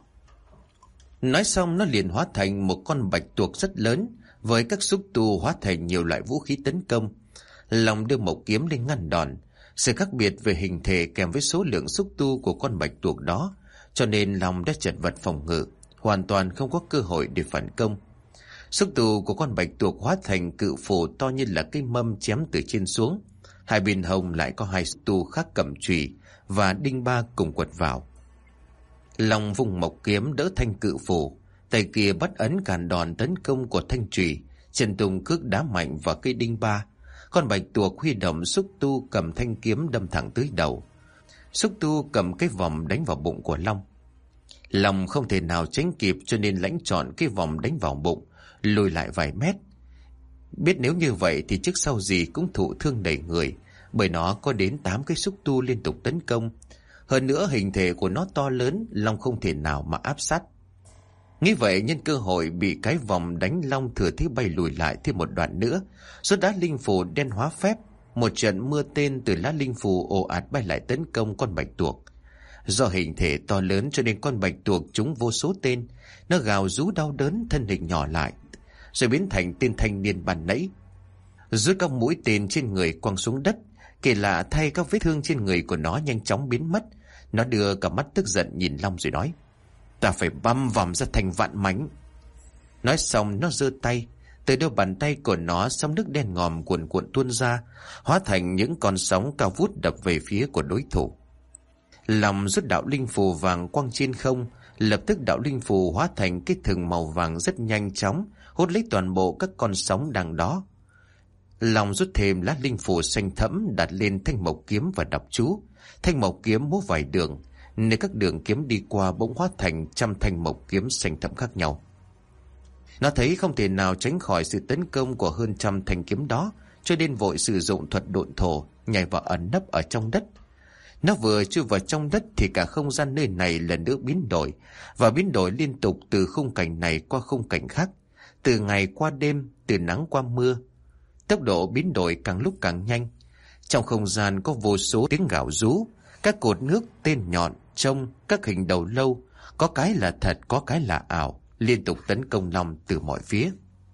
Nói xong nó liền hóa thành một con bạch tuộc rất lớn, với các xúc tu hóa thành nhiều loại vũ khí tấn công. Long đưa mộc kiếm lên ngăn đòn. Sự khác biệt về hình thể kèm với số lượng xúc tu của con bạch tuộc đó, cho nên Long đã chật vật phòng ngự, hoàn toàn không có cơ hội để phản công. Xúc tu của con bạch tuộc hóa thành cự phổ to như là cây mâm chém từ trên xuống. Hai bên hông lại có hai xúc tu khác cầm chùy và đinh ba cùng quật vào. Long vùng mộc kiếm đỡ thanh cự phổ, tay kia bắt ấn cản đòn tấn công của thanh chùy, chân tung cước đá mạnh vào cây đinh ba. Con bạch tuộc huy động xúc tu cầm thanh kiếm đâm thẳng tới đầu. Xúc tu cầm cái vòng đánh vào bụng của Long. Long không thể nào tránh kịp cho nên lãnh trọn cái vòng đánh vào bụng, lùi lại vài mét. Biết nếu như vậy thì trước sau gì cũng thụ thương đầy người, bởi nó có đến tám cái xúc tu liên tục tấn công. Hơn nữa hình thể của nó to lớn, Long không thể nào mà áp sát. Nghĩ vậy nhân cơ hội bị cái vòng đánh, Long thừa thế bay lùi lại thêm một đoạn nữa, rồi đá linh phù đen hóa phép. Một trận mưa tên từ lá linh phù ồ ạt bay lại tấn công con bạch tuộc. Do hình thể to lớn cho nên con bạch tuộc trúng vô số tên. Nó gào rú đau đớn, thân hình nhỏ lại, rồi biến thành tên thanh niên ban nãy. Rút các mũi tên trên người quăng xuống đất. Kỳ lạ thay, các vết thương trên người của nó nhanh chóng biến mất. Nó đưa cả mắt tức giận nhìn Long rồi nói: Ta phải băm vằm ra thành vạn mảnh. Nói xong nó giơ tay, từ đôi bàn tay của nó sóng nước đen ngòm cuồn cuộn tuôn ra, hóa thành những con sóng cao vút đập về phía của đối thủ. Long rút đạo linh phù vàng quăng trên không, lập tức đạo linh phù hóa thành cái thừng màu vàng rất nhanh chóng hút lấy toàn bộ các con sóng đang đó. Long rút thêm lá linh phù xanh thẫm đặt lên thanh mộc kiếm và đọc chú. Thanh mộc kiếm múa vài đường, nơi các đường kiếm đi qua bỗng hóa thành trăm thanh mộc kiếm xanh thẫm khác nhau. Nó thấy không thể nào tránh khỏi sự tấn công của hơn trăm thanh kiếm đó, cho nên vội sử dụng thuật độn thổ, nhảy vào ẩn nấp ở trong đất. Nó vừa chui vào trong đất thì cả không gian nơi này lần nữa biến đổi, và biến đổi liên tục từ khung cảnh này qua khung cảnh khác, từ ngày qua đêm, từ nắng qua mưa. Tốc độ biến đổi càng lúc càng nhanh. Trong không gian có vô số tiếng gào rú, các cột nước tên nhọn, trông, các hình đầu lâu, có cái là thật, có cái là ảo, liên tục tấn công Long từ mọi phía.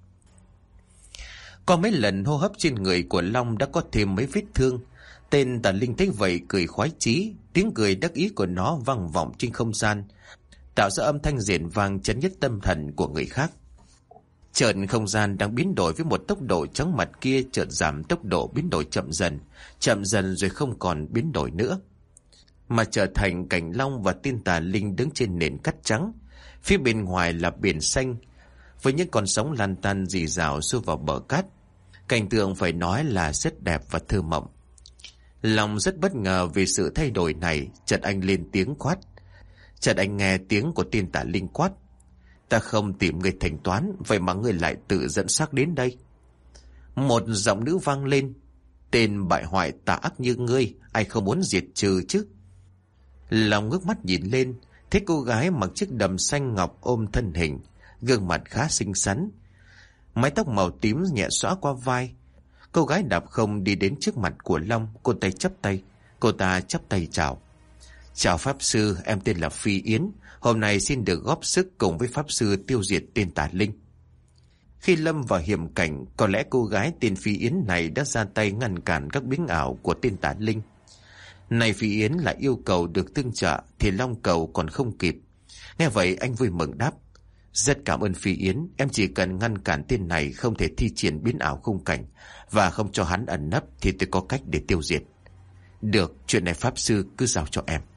Có mấy lần hô hấp trên người của Long đã có thêm mấy vết thương. Tên tà linh thấy vậy cười khoái chí, tiếng cười đắc ý của nó vang vọng trên không gian, tạo ra âm thanh rền vang chấn nhất tâm thần của người khác. Chợt không gian đang biến đổi với một tốc độ chóng mặt kia chợt giảm tốc độ, biến đổi chậm dần, chậm dần rồi không còn biến đổi nữa, mà trở thành cảnh Long và tiên tà linh đứng trên nền cát trắng. Phía bên ngoài là biển xanh với những con sóng lan tan rì rào xuôi vào bờ cát. Cảnh tượng phải nói là rất đẹp và thơ mộng. Long rất bất ngờ vì sự thay đổi này, chợt anh lên tiếng quát. Chợt anh nghe tiếng của tên tà linh quát: "Ta không tìm người thanh toán, vậy mà người lại tự dẫn xác đến đây." Một giọng nữ vang lên: "Tên bại hoại tà ác như ngươi, ai không muốn diệt trừ chứ?" Long ngước mắt nhìn lên, thấy cô gái mặc chiếc đầm xanh ngọc ôm thân hình, gương mặt khá xinh xắn, mái tóc màu tím nhẹ xõa qua vai. Cô gái đạp không đi đến trước mặt của Long, cô tay chắp tay. Cô ta chắp tay chào: "Chào Pháp Sư, em tên là Phi Yến. Hôm nay xin được góp sức cùng với Pháp Sư tiêu diệt tên tà linh." Khi lâm vào hiểm cảnh, có lẽ cô gái tên Phi Yến này đã ra tay ngăn cản các biến ảo của tên tà linh. Này Phi Yến lại yêu cầu được tương trợ thì Long cầu còn không kịp. Nghe vậy anh vui mừng đáp: "Rất cảm ơn Phi Yến, em chỉ cần ngăn cản tên này không thể thi triển biến ảo khung cảnh và không cho hắn ẩn nấp thì tôi có cách để tiêu diệt." "Được, chuyện này Pháp Sư cứ giao cho em."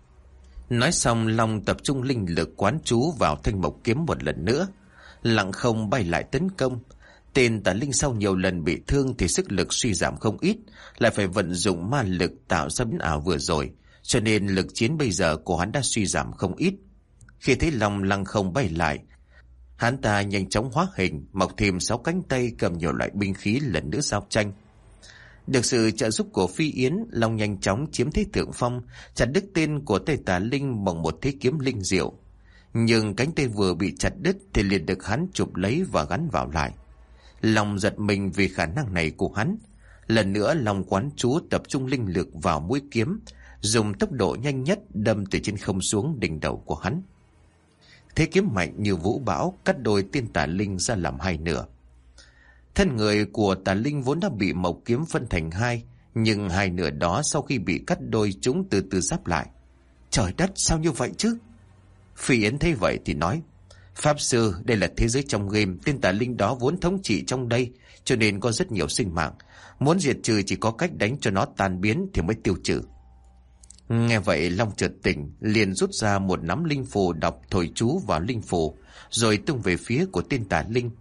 Nói xong, Long tập trung linh lực quán trú vào thanh mộc kiếm một lần nữa, lặng không bay lại tấn công. Tên tà linh sau nhiều lần bị thương thì sức lực suy giảm không ít, lại phải vận dụng ma lực tạo ra biến ảo vừa rồi, cho nên lực chiến bây giờ của hắn đã suy giảm không ít. Khi thấy Long lăng không bay lại, hắn ta nhanh chóng hóa hình, mọc thêm sáu cánh tay cầm nhiều loại binh khí lần nữa giao tranh. Được sự trợ giúp của Phi Yến, Long nhanh chóng chiếm thế thượng phong, chặt đứt tên của tên tà linh bằng một thế kiếm linh diệu. Nhưng cánh tay vừa bị chặt đứt thì liền được hắn chụp lấy và gắn vào lại. Long giật mình vì khả năng này của hắn. Lần nữa Long quán chú tập trung linh lực vào mũi kiếm, dùng tốc độ nhanh nhất đâm từ trên không xuống đỉnh đầu của hắn. Thế kiếm mạnh như vũ bão, cắt đôi tên tà linh ra làm hai nửa. Thân người của tà linh vốn đã bị mộc kiếm phân thành hai, nhưng hai nửa đó sau khi bị cắt đôi chúng từ từ giáp lại. "Trời đất, sao như vậy chứ?" Phi Yến thấy vậy thì nói: "Pháp Sư, đây là thế giới trong game, tên tà linh đó vốn thống trị trong đây, cho nên có rất nhiều sinh mạng. Muốn diệt trừ chỉ có cách đánh cho nó tan biến thì mới tiêu trừ." Nghe vậy Long chợt tỉnh, liền rút ra một nắm linh phù, đọc thổi chú vào linh phù, rồi tung về phía của tên tà linh.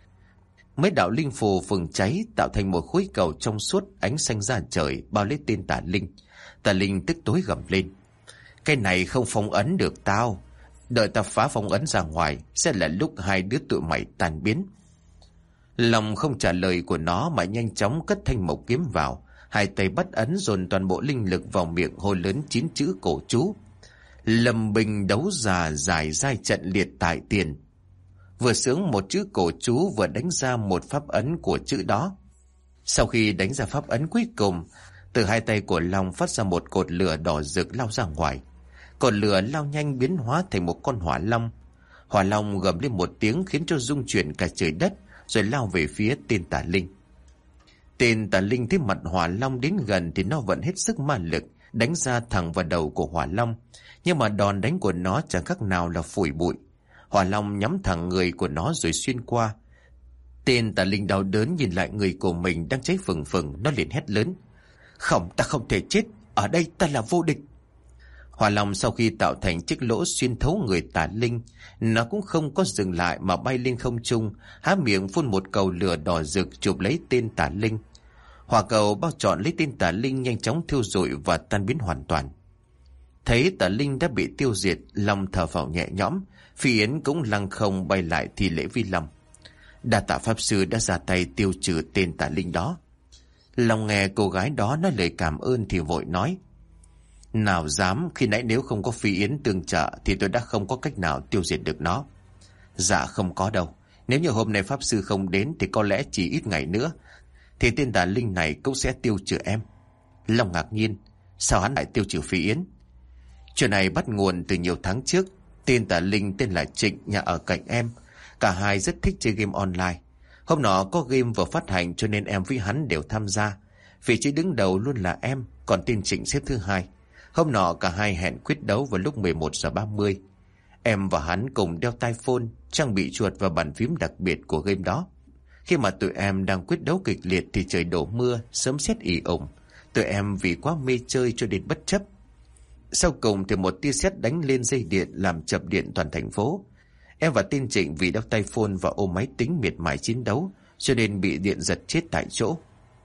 Mấy đạo linh phù phừng cháy, tạo thành một khối cầu trong suốt ánh xanh ra trời bao lấy tên tà linh. Tà linh tức tối gầm lên: "Cái này không phong ấn được tao. Đợi ta phá phong ấn ra ngoài sẽ là lúc hai đứa tụi mày tan biến." Long không trả lời của nó mà nhanh chóng cất thanh mộc kiếm vào, hai tay bắt ấn dồn toàn bộ linh lực vào miệng hô lớn chín chữ cổ chú: "Lâm binh đấu già giải giai trận liệt tại tiền." Vừa sướng một chữ cổ chú vừa đánh ra một pháp ấn của chữ đó. Sau khi đánh ra pháp ấn cuối cùng, từ hai tay của Long phát ra một cột lửa đỏ rực lao ra ngoài. Cột lửa lao nhanh biến hóa thành một con hỏa long. Hỏa long gầm lên một tiếng khiến cho rung chuyển cả trời đất, rồi lao về phía tên tà linh. Tên tà linh thấy mặt hỏa long đến gần thì nó vận hết sức ma lực đánh ra thẳng vào đầu của hỏa long, nhưng mà đòn đánh của nó chẳng khác nào là phủi bụi. Hỏa long nhắm thẳng người của nó rồi xuyên qua. Tên tà linh đau đớn nhìn lại người của mình đang cháy phừng phừng, nó liền hét lớn: "Không, ta không thể chết, ở đây ta là vô địch." Hỏa long sau khi tạo thành chiếc lỗ xuyên thấu người tà linh, nó cũng không có dừng lại mà bay lên không trung, há miệng phun một cầu lửa đỏ rực chụp lấy tên tà linh. Hỏa cầu bao trọn lấy tên tà linh, nhanh chóng thiêu rụi và tan biến hoàn toàn. Thấy tà linh đã bị tiêu diệt, Long thở phào nhẹ nhõm. Phi Yến cũng lăng không bay lại thi lễ vi Long: "Đa tạ Pháp Sư đã ra tay tiêu trừ tên tà linh đó." Long nghe cô gái đó nói lời cảm ơn thì vội nói: "Nào dám, khi nãy nếu không có Phi Yến tương trợ thì tôi đã không có cách nào tiêu diệt được nó." "Dạ không có đâu, nếu như hôm nay Pháp Sư không đến thì có lẽ chỉ ít ngày nữa thì tên tà linh này cũng sẽ tiêu trừ em." Long ngạc nhiên: "Sao hắn lại tiêu trừ Phi Yến?" Chuyện này bắt nguồn từ nhiều tháng trước. Tên tà linh tên là Trịnh, nhà ở cạnh em. Cả hai rất thích chơi game online. Hôm nọ có game vừa phát hành cho nên em với hắn đều tham gia. Vị trí đứng đầu luôn là em, còn tên Trịnh xếp thứ hai. Hôm nọ cả hai hẹn quyết đấu vào lúc mười một giờ ba mươi. Em và hắn cùng đeo tai phone, trang bị chuột và bàn phím đặc biệt của game đó. Khi mà tụi em đang quyết đấu kịch liệt thì trời đổ mưa, sấm sét ì ủng. Tụi em vì quá mê chơi cho đến bất chấp. Sau cùng thì một tia sét đánh lên dây điện làm chập điện toàn thành phố. Em và tên Trịnh vì đeo tai phone và ôm máy tính miệt mài chiến đấu, cho nên bị điện giật chết tại chỗ.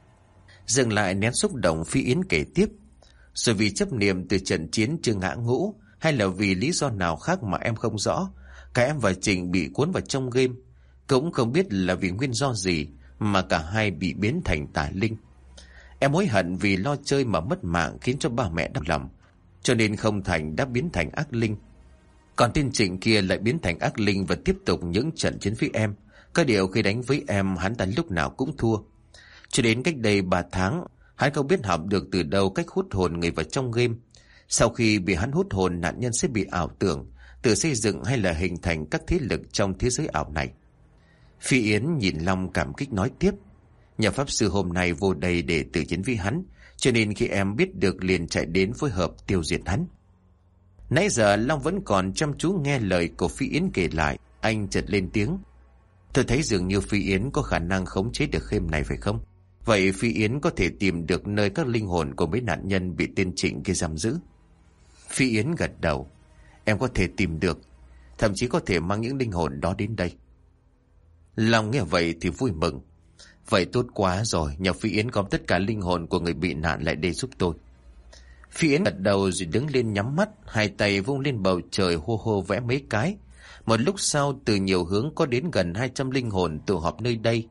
Dừng lại nén xúc động, Phi Yến kể tiếp. Rồi vì chấp niệm từ trận chiến chưa ngã ngũ, hay là vì lý do nào khác mà em không rõ, cả em và Trình bị cuốn vào trong game. Cũng không biết là vì nguyên do gì mà cả hai bị biến thành tà linh. Em hối hận vì lo chơi mà mất mạng khiến cho ba mẹ đau lòng, cho nên không thành đã biến thành ác linh. Còn tên Trịnh kia lại biến thành ác linh và tiếp tục những trận chiến với em. Có điều khi đánh với em, hắn ta lúc nào cũng thua. Cho đến cách đây ba tháng, hắn không biết học được từ đâu cách hút hồn người vào trong game. Sau khi bị hắn hút hồn, nạn nhân sẽ bị ảo tưởng, tự xây dựng hay là hình thành các thế lực trong thế giới ảo này. Phi Yến nhìn Long cảm kích nói tiếp. Nhà pháp sư hôm nay vô đây để tự chiến với hắn, cho nên khi em biết được liền chạy đến phối hợp tiêu diệt hắn. Nãy giờ Long vẫn còn chăm chú nghe lời của Phi Yến kể lại. Anh chợt lên tiếng. Tôi thấy dường như Phi Yến có khả năng khống chế được game này phải không? Vậy Phi Yến có thể tìm được nơi các linh hồn của mấy nạn nhân bị tên Trịnh kia giam giữ? Phi Yến gật đầu. Em có thể tìm được, thậm chí có thể mang những linh hồn đó đến đây. Long nghe vậy thì vui mừng. Vậy tốt quá rồi, nhờ Phi Yến gom tất cả linh hồn của người bị nạn lại đây giúp tôi. Phi Yến gật đầu rồi đứng lên nhắm mắt, hai tay vung lên bầu trời hô hô vẽ mấy cái. Một lúc sau, từ nhiều hướng có đến gần hai trăm linh hồn tụ họp nơi đây.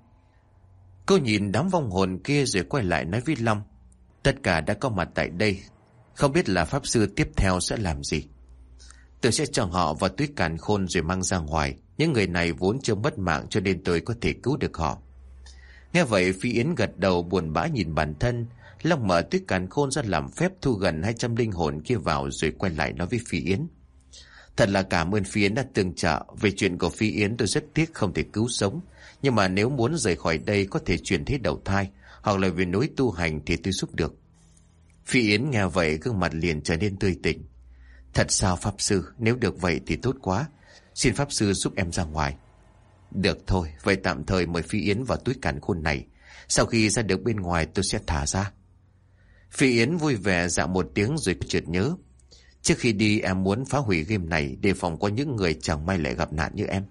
Cô nhìn đám vong hồn kia rồi quay lại nói với Long. Tất cả đã có mặt tại đây, không biết là pháp sư tiếp theo sẽ làm gì. Tôi sẽ cho họ vào túi càn khôn rồi mang ra ngoài. Những người này vốn chưa mất mạng cho nên tôi có thể cứu được họ. Nghe vậy Phi Yến gật đầu buồn bã nhìn bản thân. Long mở túi càn khôn ra làm phép thu gần hai trăm linh hồn kia vào rồi quay lại nói với Phi Yến. Thật là cảm ơn Phi Yến đã tương trợ. Về chuyện của Phi Yến tôi rất tiếc không thể cứu sống. Nhưng mà nếu muốn rời khỏi đây có thể chuyển thế đầu thai, hoặc là về núi tu hành thì tôi giúp được. Phi Yến nghe vậy gương mặt liền trở nên tươi tỉnh. Thật sao pháp sư? Nếu được vậy thì tốt quá. Xin pháp sư giúp em ra ngoài. Được thôi, vậy tạm thời mời Phi Yến vào túi càn khôn này. Sau khi ra được bên ngoài tôi sẽ thả ra. Phi Yến vui vẻ dạ một tiếng rồi chợt nhớ. Trước khi đi em muốn phá hủy game này, đề phòng có những người chẳng may lại gặp nạn như em.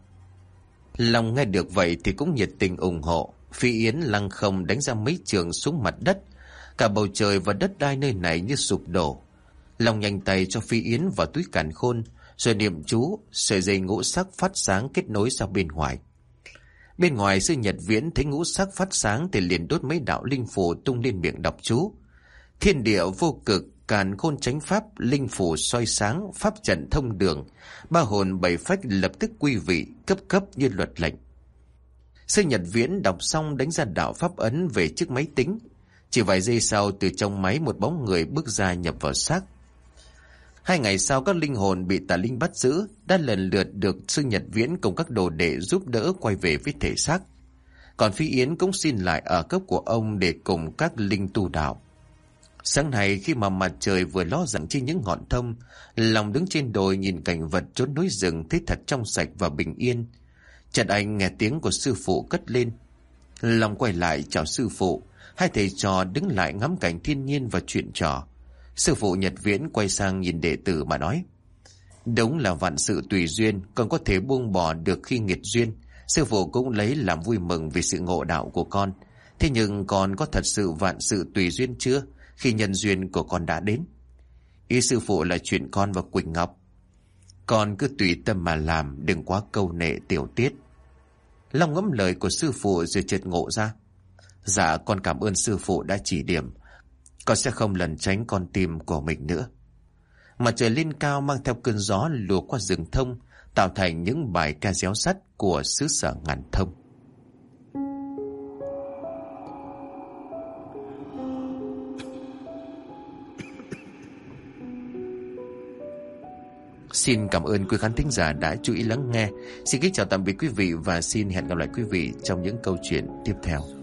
Long nghe được vậy thì cũng nhiệt tình ủng hộ. Phi Yến lăng không đánh ra mấy trường xuống mặt đất. Cả bầu trời và đất đai nơi này như sụp đổ. Long nhanh tay cho Phi Yến vào túi càn khôn, rồi niệm chú, sợi dây ngũ sắc phát sáng kết nối ra bên ngoài. Bên ngoài sư Nhật Viễn thấy ngũ sắc phát sáng thì liền đốt mấy đạo linh phù tung lên miệng đọc chú. Thiên địa vô cực, càn khôn chánh pháp, linh phù soi sáng, pháp trận thông đường, ba hồn bảy phách lập tức quy vị, cấp cấp như luật lệnh. Sư Nhật Viễn đọc xong đánh ra đạo pháp ấn về chiếc máy tính. Chỉ vài giây sau, từ trong máy một bóng người bước ra nhập vào xác. Hai ngày sau, các linh hồn bị tà linh bắt giữ đã lần lượt được sư Nhật Viễn cùng các đồ đệ giúp đỡ quay về với thể xác. Còn Phi Yến cũng xin lại ở cấp của ông để cùng các linh tu đạo. Sáng nay khi mà mặt trời vừa ló dạng trên những ngọn thông, Long đứng trên đồi nhìn cảnh vật chốn núi rừng thấy thật trong sạch và bình yên. Chợt anh nghe tiếng của sư phụ cất lên. Long quay lại chào sư phụ. Hai thầy trò đứng lại ngắm cảnh thiên nhiên và chuyện trò. Sư phụ Nhật Viễn quay sang nhìn đệ tử mà nói. Đúng là vạn sự tùy duyên, con có thể buông bỏ được khi nghiệt duyên. Sư phụ cũng lấy làm vui mừng vì sự ngộ đạo của con. Thế nhưng con có thật sự vạn sự tùy duyên chưa khi nhân duyên của con đã đến? Ý sư phụ là chuyện con và Quỳnh Ngọc. Con cứ tùy tâm mà làm, đừng quá câu nệ tiểu tiết. Long ngẫm lời của sư phụ rồi chợt ngộ ra. Dạ con cảm ơn sư phụ đã chỉ điểm. Con sẽ không lẩn tránh con tim của mình nữa. Mặt trời lên cao mang theo cơn gió lùa qua rừng thông, tạo thành những bài ca réo sắt của xứ sở ngàn thông. Xin cảm ơn quý khán thính giả đã chú ý lắng nghe. Xin kính chào tạm biệt quý vị và xin hẹn gặp lại quý vị trong những câu chuyện tiếp theo.